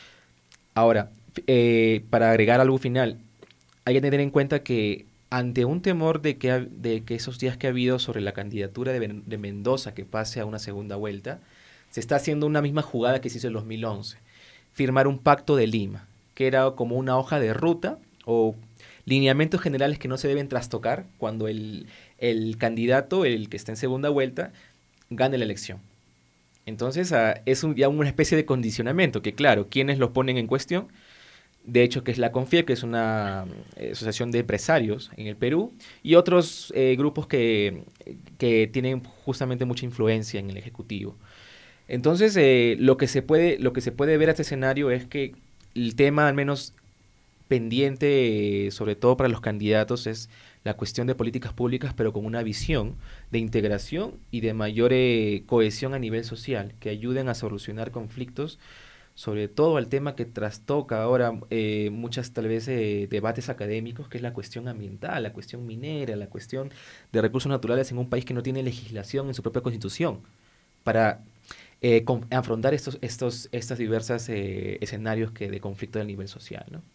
Ahora, eh, para agregar algo final, hay que tener en cuenta que ante un temor de que, ha, de que esos días que ha habido sobre la candidatura de, de Mendoza que pase a una segunda vuelta, se está haciendo una misma jugada que se hizo en dos mil once, firmar un pacto de Lima, que era como una hoja de ruta o lineamientos generales que no se deben trastocar cuando el, el candidato, el que está en segunda vuelta, gane la elección. Entonces, uh, es un, ya una especie de condicionamiento, que claro, quienes lo ponen en cuestión, de hecho, que es la CONFIEP, que es una eh, asociación de empresarios en el Perú, y otros eh, grupos que, que tienen justamente mucha influencia en el Ejecutivo. Entonces, eh, lo que se puede, lo que se puede ver a este escenario es que el tema, al menos pendiente, eh, sobre todo para los candidatos, es la cuestión de políticas públicas, pero con una visión de integración y de mayor eh, cohesión a nivel social, que ayuden a solucionar conflictos, sobre todo al tema que trastoca ahora eh, muchas tal vez eh, debates académicos, que es la cuestión ambiental, la cuestión minera, la cuestión de recursos naturales en un país que no tiene legislación en su propia constitución para eh, con, afrontar estos, estos, estas diversas eh, escenarios que de conflicto a nivel social, ¿no?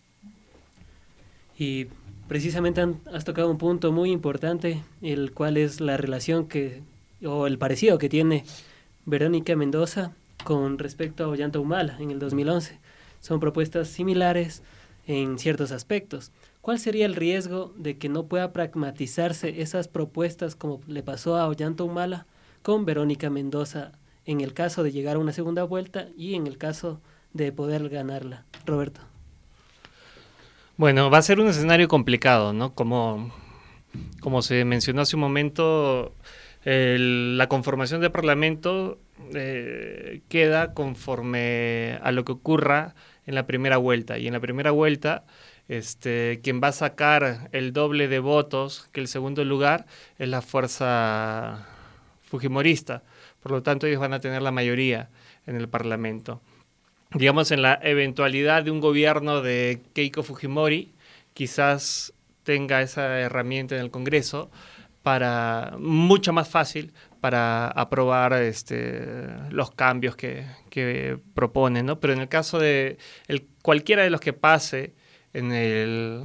Y precisamente han, has tocado un punto muy importante, el cual es la relación que, o el parecido que tiene Verónica Mendoza con respecto a Ollanta Humala en el dos mil once. Son propuestas similares en ciertos aspectos. ¿Cuál sería el riesgo de que no pueda pragmatizarse esas propuestas como le pasó a Ollanta Humala con Verónica Mendoza en el caso de llegar a una segunda vuelta y en el caso de poder ganarla? Roberto. Bueno, va a ser un escenario complicado, ¿no? Como, como se mencionó hace un momento, el, la conformación del Parlamento eh, queda conforme a lo que ocurra en la primera vuelta. Y en la primera vuelta, este, quien va a sacar el doble de votos que el segundo lugar es la fuerza fujimorista. Por lo tanto, ellos van a tener la mayoría en el Parlamento. Digamos, en la eventualidad de un gobierno de Keiko Fujimori, quizás tenga esa herramienta en el Congreso para mucho más fácil para aprobar este, los cambios que, que propone, ¿no? Pero en el caso de el, cualquiera de los que pase en el,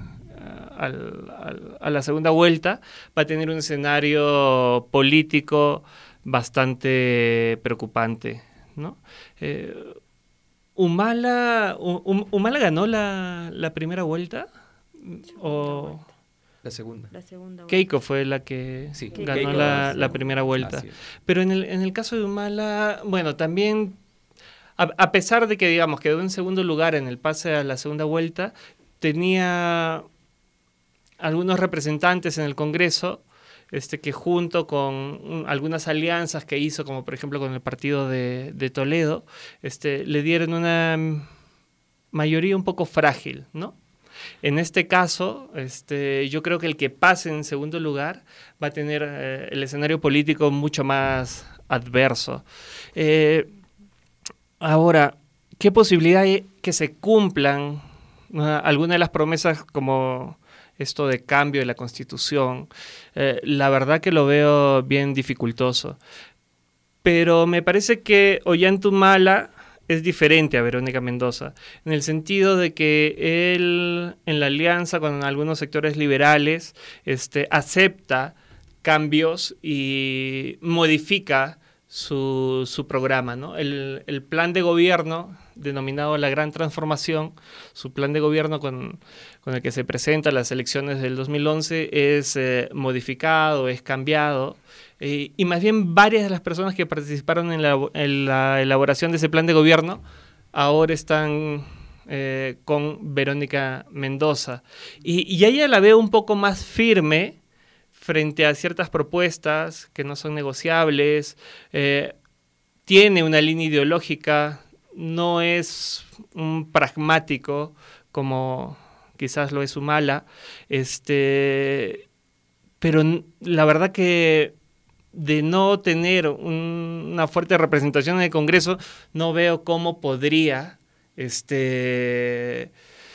al, al, a la segunda vuelta va a tener un escenario político bastante preocupante, ¿no? Eh, Humala, Humala ganó la, la primera vuelta o la segunda. La segunda Keiko fue la que sí, ganó Keiko, la, sí. la primera vuelta. Pero en el, en el caso de Humala, bueno, también a, a pesar de que digamos quedó en segundo lugar en el pase a la segunda vuelta, tenía algunos representantes en el Congreso este, que junto con un, algunas alianzas que hizo, como por ejemplo con el partido de, de Toledo, este, le dieron una mayoría un poco frágil, ¿no? En este caso, este, yo creo que el que pase en segundo lugar va a tener eh, el escenario político mucho más adverso. Eh, ahora, ¿qué posibilidad hay que se cumplan uh, algunas de las promesas como esto de cambio de la Constitución, eh, la verdad que lo veo bien dificultoso. Pero me parece que Ollantaytamala es diferente a Verónica Mendoza, en el sentido de que él, en la alianza con algunos sectores liberales, este, acepta cambios y modifica su, su programa, ¿no? El, el plan de gobierno, denominado La Gran Transformación, su plan de gobierno con, con el que se presenta a las elecciones del dos mil once, es eh, modificado, es cambiado, eh, y más bien varias de las personas que participaron en la, en la elaboración de ese plan de gobierno ahora están eh, con Verónica Mendoza. Y, y a ella la veo un poco más firme frente a ciertas propuestas que no son negociables, eh, tiene una línea ideológica, no es un pragmático como quizás lo es Humala, este, pero la verdad que de no tener un, una fuerte representación en el Congreso, no veo cómo podría este,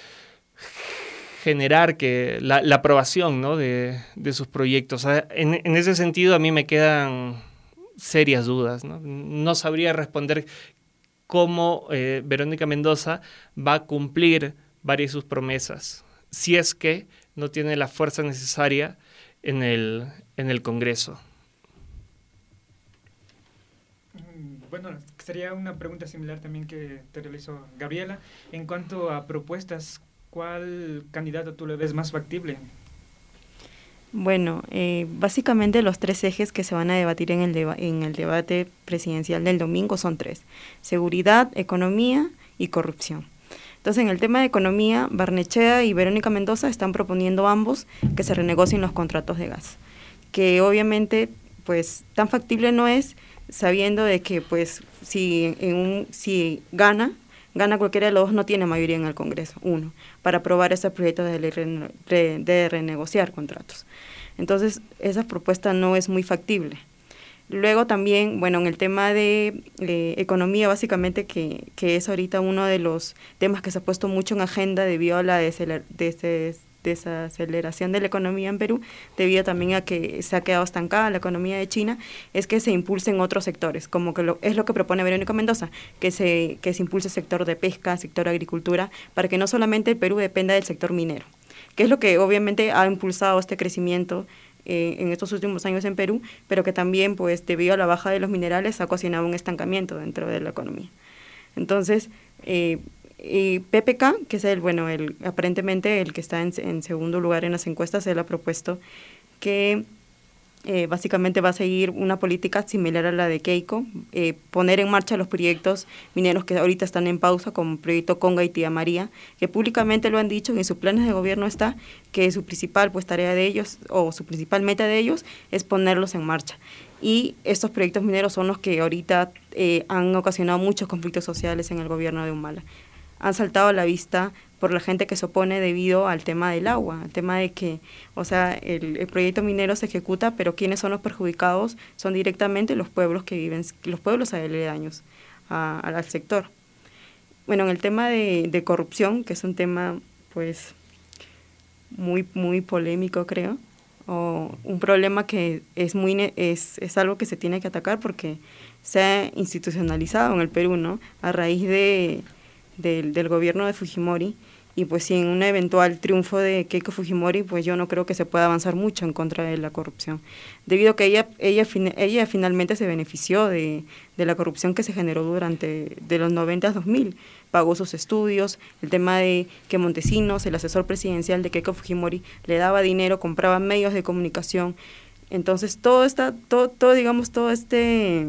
generar que la, la aprobación, ¿no? de, de sus proyectos. En, en ese sentido, a mí me quedan serias dudas, ¿no? No sabría responder cómo eh, Verónica Mendoza va a cumplir varias de sus promesas, si es que no tiene la fuerza necesaria en el, en el Congreso. Bueno, sería una pregunta similar también que te realizó Gabriela. En cuanto a propuestas, ¿cuál candidato tú le ves más factible? Bueno, eh, básicamente los tres ejes que se van a debatir en el, deba- en el debate presidencial del domingo son tres: seguridad, economía y corrupción. Entonces, en el tema de economía, Barnechea y Verónica Mendoza están proponiendo ambos que se renegocien los contratos de gas, que obviamente pues tan factible no es, sabiendo de que pues si, en un, si gana, gana cualquiera de los dos, no tiene mayoría en el Congreso, uno, para aprobar ese proyecto de, ley rene, de, de renegociar contratos. Entonces, esa propuesta no es muy factible. Luego también, bueno, en el tema de eh, economía, básicamente, que, que es ahorita uno de los temas que se ha puesto mucho en agenda debido a la desaceler, des, desaceleración de la economía en Perú, debido también a que se ha quedado estancada la economía de China, es que se impulsen otros sectores, como que lo, es lo que propone Verónica Mendoza, que se, que se impulse el sector de pesca, sector agricultura, para que no solamente el Perú dependa del sector minero, que es lo que obviamente ha impulsado este crecimiento Eh, en estos últimos años en Perú, pero que también, pues, debido a la baja de los minerales, ha ocasionado un estancamiento dentro de la economía. Entonces, eh, y P P K, que es el, bueno, el, aparentemente el que está en, en segundo lugar en las encuestas, él ha propuesto que eh, básicamente va a seguir una política similar a la de Keiko, eh, poner en marcha los proyectos mineros que ahorita están en pausa, como el proyecto Conga y Tía María, que públicamente lo han dicho, que en sus planes de gobierno está que su principal pues tarea de ellos, o su principal meta de ellos, es ponerlos en marcha. Y estos proyectos mineros son los que ahorita eh, han ocasionado muchos conflictos sociales en el gobierno de Humala. Han saltado a la vista por la gente que se opone debido al tema del agua, al tema de que, o sea, el, el proyecto minero se ejecuta, pero quienes son los perjudicados son directamente los pueblos que viven, los pueblos aledaños a, al sector. Bueno, en el tema de, de corrupción, que es un tema, pues, muy, muy polémico, creo, o un problema que es, muy, es, es algo que se tiene que atacar porque se ha institucionalizado en el Perú, ¿no?, a raíz de... Del, del gobierno de Fujimori, y pues si en un eventual triunfo de Keiko Fujimori, pues yo no creo que se pueda avanzar mucho en contra de la corrupción, debido a que ella ella, ella finalmente se benefició de, de la corrupción que se generó durante de los noventa a dos mil, pagó sus estudios, el tema de que Montesinos, el asesor presidencial de Keiko Fujimori, le daba dinero, compraba medios de comunicación. Entonces todo está, todo, todo digamos, todo este...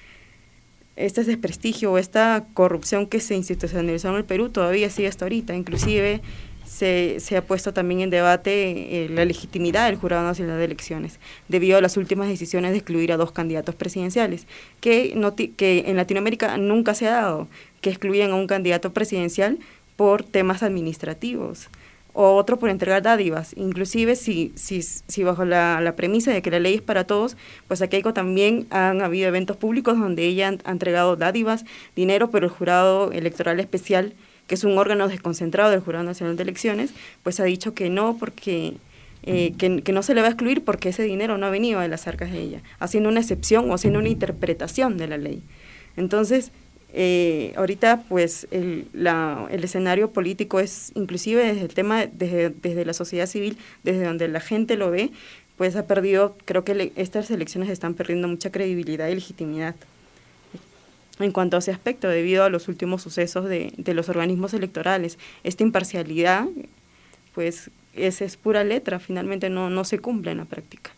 este desprestigio o esta corrupción que se institucionalizó en el Perú todavía sigue hasta ahorita. Inclusive se, se ha puesto también en debate eh, la legitimidad del Jurado Nacional de Elecciones debido a las últimas decisiones de excluir a dos candidatos presidenciales, que, no que en Latinoamérica nunca se ha dado, que excluyan a un candidato presidencial por temas administrativos, o otro por entregar dádivas. Inclusive si, si, si bajo la, la premisa de que la ley es para todos, pues a Keiko también han habido eventos públicos donde ella ha entregado dádivas, dinero, pero el jurado electoral especial que es un órgano desconcentrado del Jurado Nacional de Elecciones, pues ha dicho que no, porque eh, que, que no se le va a excluir porque ese dinero no ha venido de las arcas de ella, haciendo una excepción o haciendo una interpretación de la ley. Entonces, eh, ahorita pues el, la, el escenario político es, inclusive desde el tema, desde, desde la sociedad civil, desde donde la gente lo ve, pues ha perdido, creo que le, estas elecciones están perdiendo mucha credibilidad y legitimidad en cuanto a ese aspecto, debido a los últimos sucesos de, de los organismos electorales. Esta imparcialidad, pues, es, es pura letra, finalmente no, no se cumple en la práctica.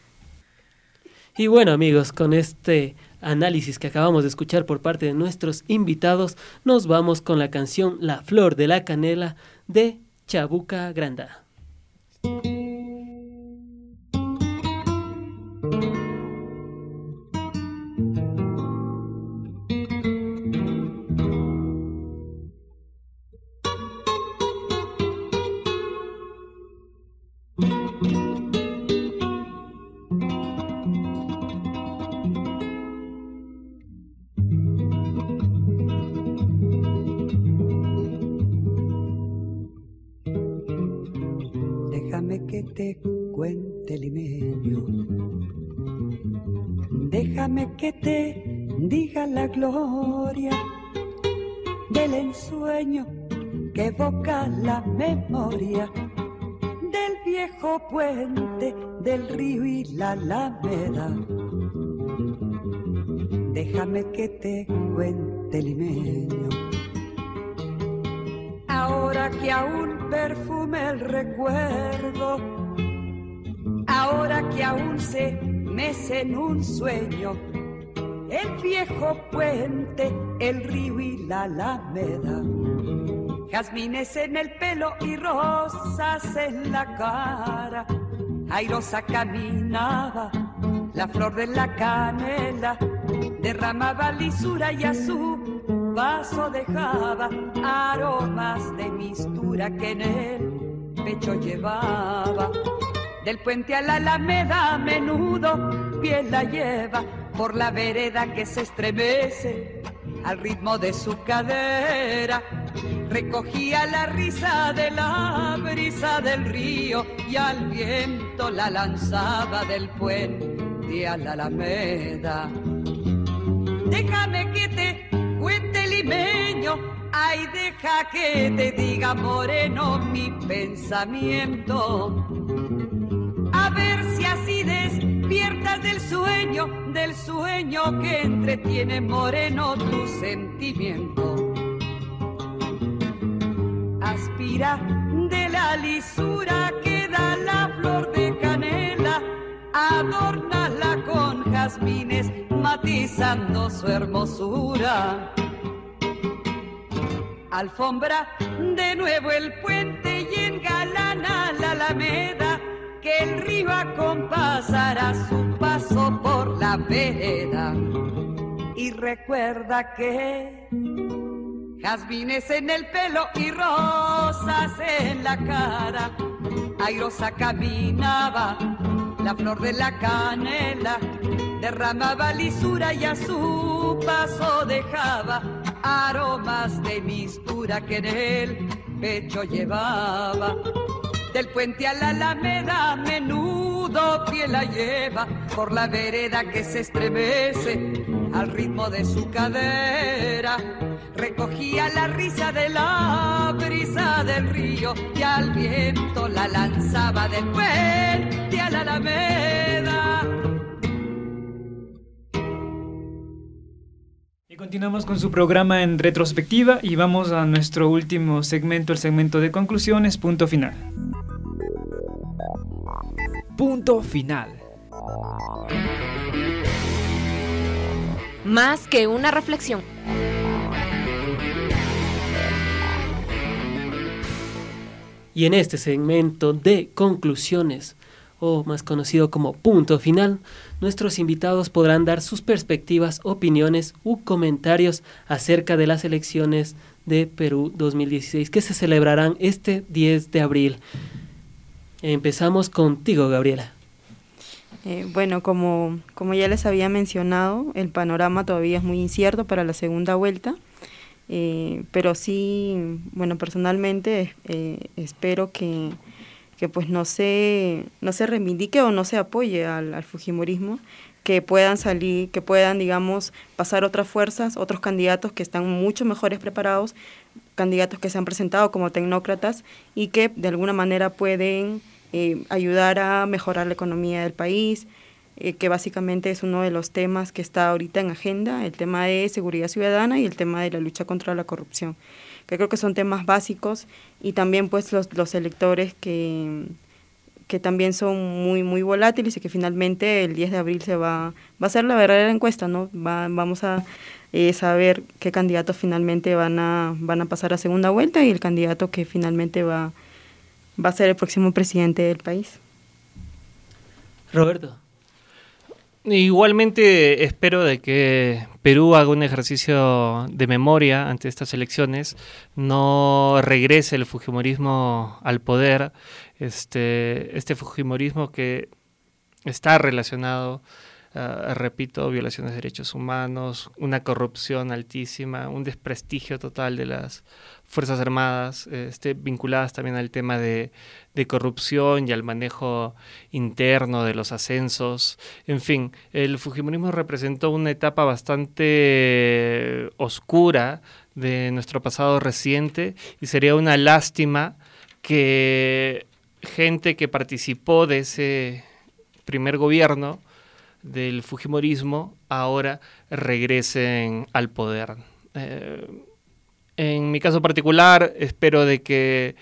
Y bueno, amigos, con este análisis que acabamos de escuchar por parte de nuestros invitados, nos vamos con la canción La Flor de la Canela de Chabuca Granda. Déjame que te cuente, limeño, déjame que te diga la gloria del ensueño que evoca la memoria del viejo puente del río y la alameda. Déjame que te cuente, limeño, ahora que aún perfume el recuerdo, ahora que aún se mece en un sueño el viejo puente, el río y la alameda. Jazmines en el pelo y rosas en la cara, airosa caminaba la flor de la canela, derramaba lisura y a su paso dejaba aromas de mistura que en el pecho llevaba. Del puente a la alameda a menudo piel la lleva por la vereda que se estremece al ritmo de su cadera. Recogía la risa de la brisa del río y al viento la lanzaba del puente a la alameda. Déjame que te cuente, limeño, ay, deja que te diga, moreno, mi pensamiento. A ver si así despiertas del sueño, del sueño que entretiene, moreno, tu sentimiento. Aspira de la lisura que da la flor de canela, adórnala con jazmines, matizando su hermosura. Alfombra de nuevo el puente y engalana la alameda, que el río acompasará su paso por la vereda. Y recuerda que jazmines en el pelo y rosas en la cara, airosa caminaba la flor de la canela, derramaba lisura y a su paso dejaba aromas de mistura que en el pecho llevaba. Del puente a la alameda a menudo pie la lleva por la vereda que se estremece al ritmo de su cadera. Recogía la risa de la brisa del río y al viento la lanzaba del puente a la alameda. Y continuamos con su programa en retrospectiva y vamos a nuestro último segmento, el segmento de conclusiones, punto final. Punto final. Más que una reflexión. Y en este segmento de conclusiones, o más conocido como punto final, nuestros invitados podrán dar sus perspectivas, opiniones u comentarios acerca de las elecciones de Perú dos mil dieciséis que se celebrarán este diez de abril. Empezamos contigo, Gabriela. Eh, bueno, como, como ya les había mencionado, el panorama todavía es muy incierto para la segunda vuelta. Eh, pero sí, bueno, personalmente eh, espero que, que pues no se, no se reivindique o no se apoye al, al fujimorismo, que puedan salir, que puedan, digamos, pasar otras fuerzas, otros candidatos que están mucho mejores preparados, candidatos que se han presentado como tecnócratas y que de alguna manera pueden eh, ayudar a mejorar la economía del país, eh, que básicamente es uno de los temas que está ahorita en agenda, el tema de seguridad ciudadana y el tema de la lucha contra la corrupción, que creo que son temas básicos, y también pues los, los electores que, que también son muy muy volátiles y que finalmente el diez de abril se va, va a ser la verdadera encuesta, ¿no? Va, vamos a eh, saber qué candidatos finalmente van a, van a pasar a segunda vuelta y el candidato que finalmente va, va a ser el próximo presidente del país. Roberto. Igualmente espero de que Perú haga un ejercicio de memoria ante estas elecciones, no regrese el fujimorismo al poder, este, este fujimorismo que está relacionado, uh, repito, violaciones de derechos humanos, una corrupción altísima, un desprestigio total de las Fuerzas Armadas, este, vinculadas también al tema de, de corrupción y al manejo interno de los ascensos. En fin, el fujimorismo representó una etapa bastante oscura de nuestro pasado reciente y sería una lástima que gente que participó de ese primer gobierno del fujimorismo ahora regresen al poder. Eh, En mi caso particular, espero de que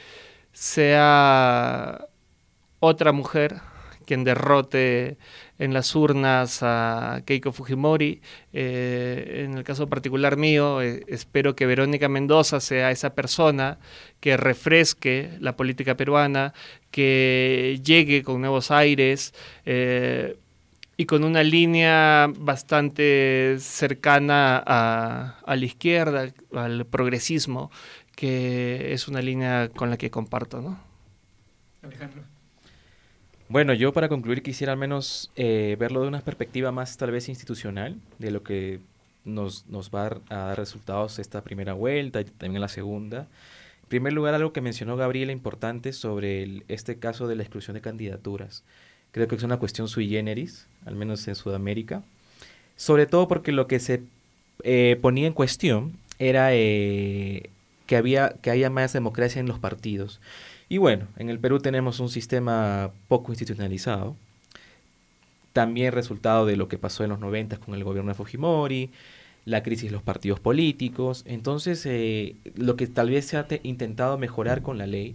sea otra mujer quien derrote en las urnas a Keiko Fujimori. Eh, en el caso particular mío, eh, espero que Verónica Mendoza sea esa persona que refresque la política peruana, que llegue con nuevos aires, eh, y con una línea bastante cercana a, a la izquierda, al progresismo, que es una línea con la que comparto, ¿no? Alejandro. Bueno, yo para concluir quisiera al menos eh, verlo de una perspectiva más tal vez institucional, de lo que nos, nos va a dar resultados esta primera vuelta y también la segunda. En primer lugar, algo que mencionó Gabriela importante sobre el, este caso de la exclusión de candidaturas. Creo que es una cuestión sui generis, al menos en Sudamérica, sobre todo porque lo que se eh, ponía en cuestión era eh, que, había, que haya más democracia en los partidos. Y bueno, en el Perú tenemos un sistema poco institucionalizado, también resultado de lo que pasó en los noventa con el gobierno de Fujimori, la crisis de los partidos políticos. Entonces, eh, lo que tal vez se ha intentado mejorar con la ley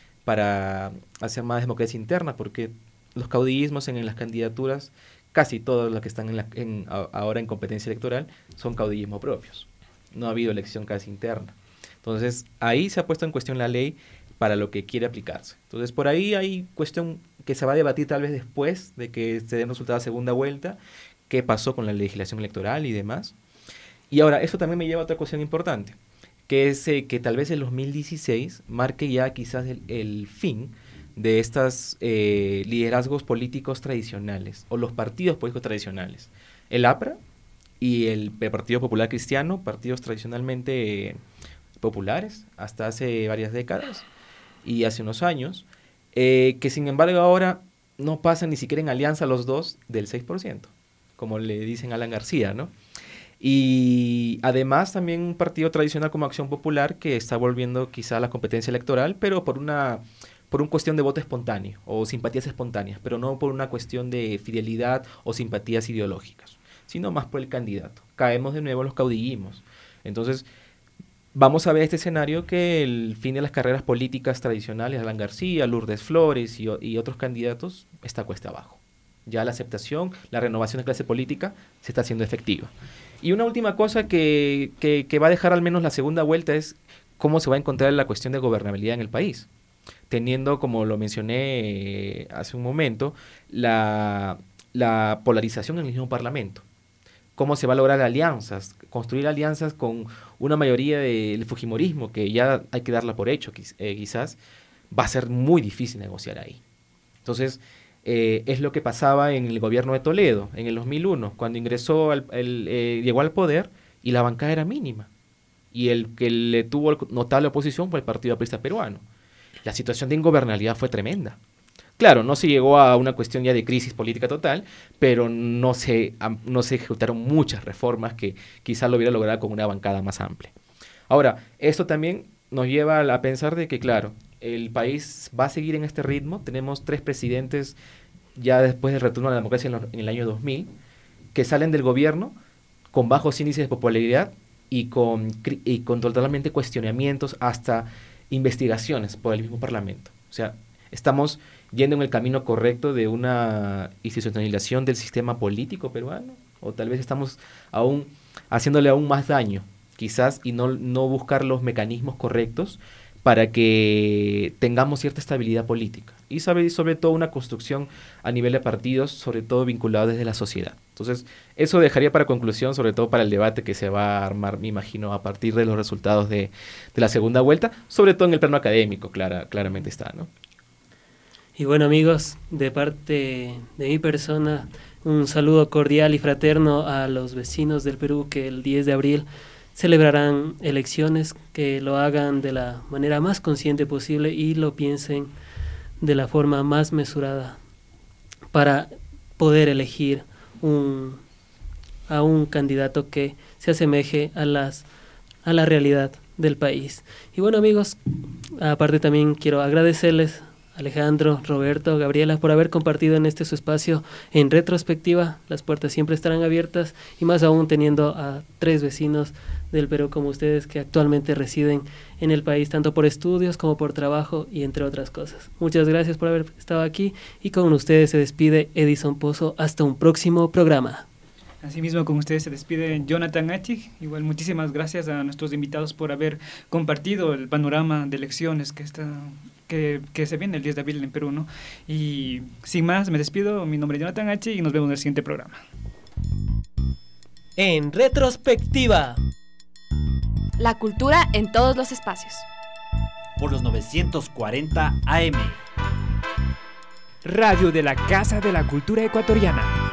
para hacer más democracia interna, porque los caudillismos en, en las candidaturas, casi todas las que están en la, en, a, ahora en competencia electoral, son caudillismo propios. No ha habido elección casi interna. Entonces, ahí se ha puesto en cuestión la ley para lo que quiere aplicarse. Entonces, por ahí hay cuestión que se va a debatir tal vez después de que se den resultados de segunda vuelta, qué pasó con la legislación electoral y demás. Y ahora, eso también me lleva a otra cuestión importante, que es eh, que tal vez el dos mil dieciséis marque ya quizás el, el fin de estos eh, liderazgos políticos tradicionales, o los partidos políticos tradicionales. El A P R A y el Partido Popular Cristiano, partidos tradicionalmente eh, populares, hasta hace varias décadas y hace unos años, eh, que sin embargo ahora no pasan ni siquiera en alianza los dos del seis por ciento, como le dicen a Alan García, ¿no? Y además también un partido tradicional como Acción Popular que está volviendo quizá a la competencia electoral, pero por una... por una cuestión de voto espontáneo o simpatías espontáneas, pero no por una cuestión de fidelidad o simpatías ideológicas, sino más por el candidato. Caemos de nuevo en los caudillismos. Entonces, vamos a ver este escenario que el fin de las carreras políticas tradicionales, Alan García, Lourdes Flores y, y otros candidatos, está cuesta abajo. Ya la aceptación, la renovación de clase política se está haciendo efectiva. Y una última cosa que, que, que va a dejar al menos la segunda vuelta es cómo se va a encontrar la cuestión de gobernabilidad en el país, teniendo, como lo mencioné eh, hace un momento, la, la polarización en el mismo Parlamento. Cómo se va a lograr alianzas, construir alianzas con una mayoría del fujimorismo, que ya hay que darla por hecho, eh, quizás, va a ser muy difícil negociar ahí. Entonces, eh, es lo que pasaba en el gobierno de Toledo, en el dos mil uno, cuando ingresó, al, el, eh, llegó al poder y la bancada era mínima. y el que le tuvo notable oposición fue el Partido Aprista Peruano. La situación de ingobernabilidad fue tremenda. Claro, no se llegó a una cuestión ya de crisis política total, pero no se, no se ejecutaron muchas reformas que quizás lo hubiera logrado con una bancada más amplia. Ahora, esto también nos lleva a pensar de que, claro, el país va a seguir en este ritmo. Tenemos tres presidentes ya después del retorno a la democracia en, lo, en el año dos mil, que salen del gobierno con bajos índices de popularidad y con, y con totalmente cuestionamientos hasta investigaciones por el mismo Parlamento. O sea, estamos yendo en el camino correcto de una institucionalización del sistema político peruano, o tal vez estamos aún haciéndole aún más daño, quizás, y no, no buscar los mecanismos correctos para que tengamos cierta estabilidad política y sobre, sobre todo una construcción a nivel de partidos, sobre todo vinculado desde la sociedad. Entonces, eso dejaría para conclusión, sobre todo para el debate que se va a armar, me imagino, a partir de los resultados de, de la segunda vuelta, sobre todo en el plano académico, clara, claramente está, ¿no? Y bueno, amigos, de parte de mi persona, un saludo cordial y fraterno a los vecinos del Perú que el diez de abril celebrarán elecciones, que lo hagan de la manera más consciente posible y lo piensen de la forma más mesurada para poder elegir un, a un candidato que se asemeje a, las, a la realidad del país. Y bueno, amigos, aparte también quiero agradecerles Alejandro, Roberto, Gabriela, por haber compartido en este su espacio en retrospectiva. Las puertas siempre estarán abiertas y más aún teniendo a tres vecinos del Perú como ustedes que actualmente residen en el país, tanto por estudios como por trabajo y entre otras cosas. Muchas gracias por haber estado aquí y con ustedes se despide Edison Pozo. Hasta un próximo programa. Asimismo, con ustedes se despide Jonathan Achig. Igual, muchísimas gracias a nuestros invitados por haber compartido el panorama de elecciones que está... Que, que se viene el diez de abril en Perú, ¿no? Y sin más, me despido. Mi nombre es Jonathan H. y nos vemos en el siguiente programa. En retrospectiva. La cultura en todos los espacios. Por los novecientos cuarenta A M. Radio de la Casa de la Cultura Ecuatoriana.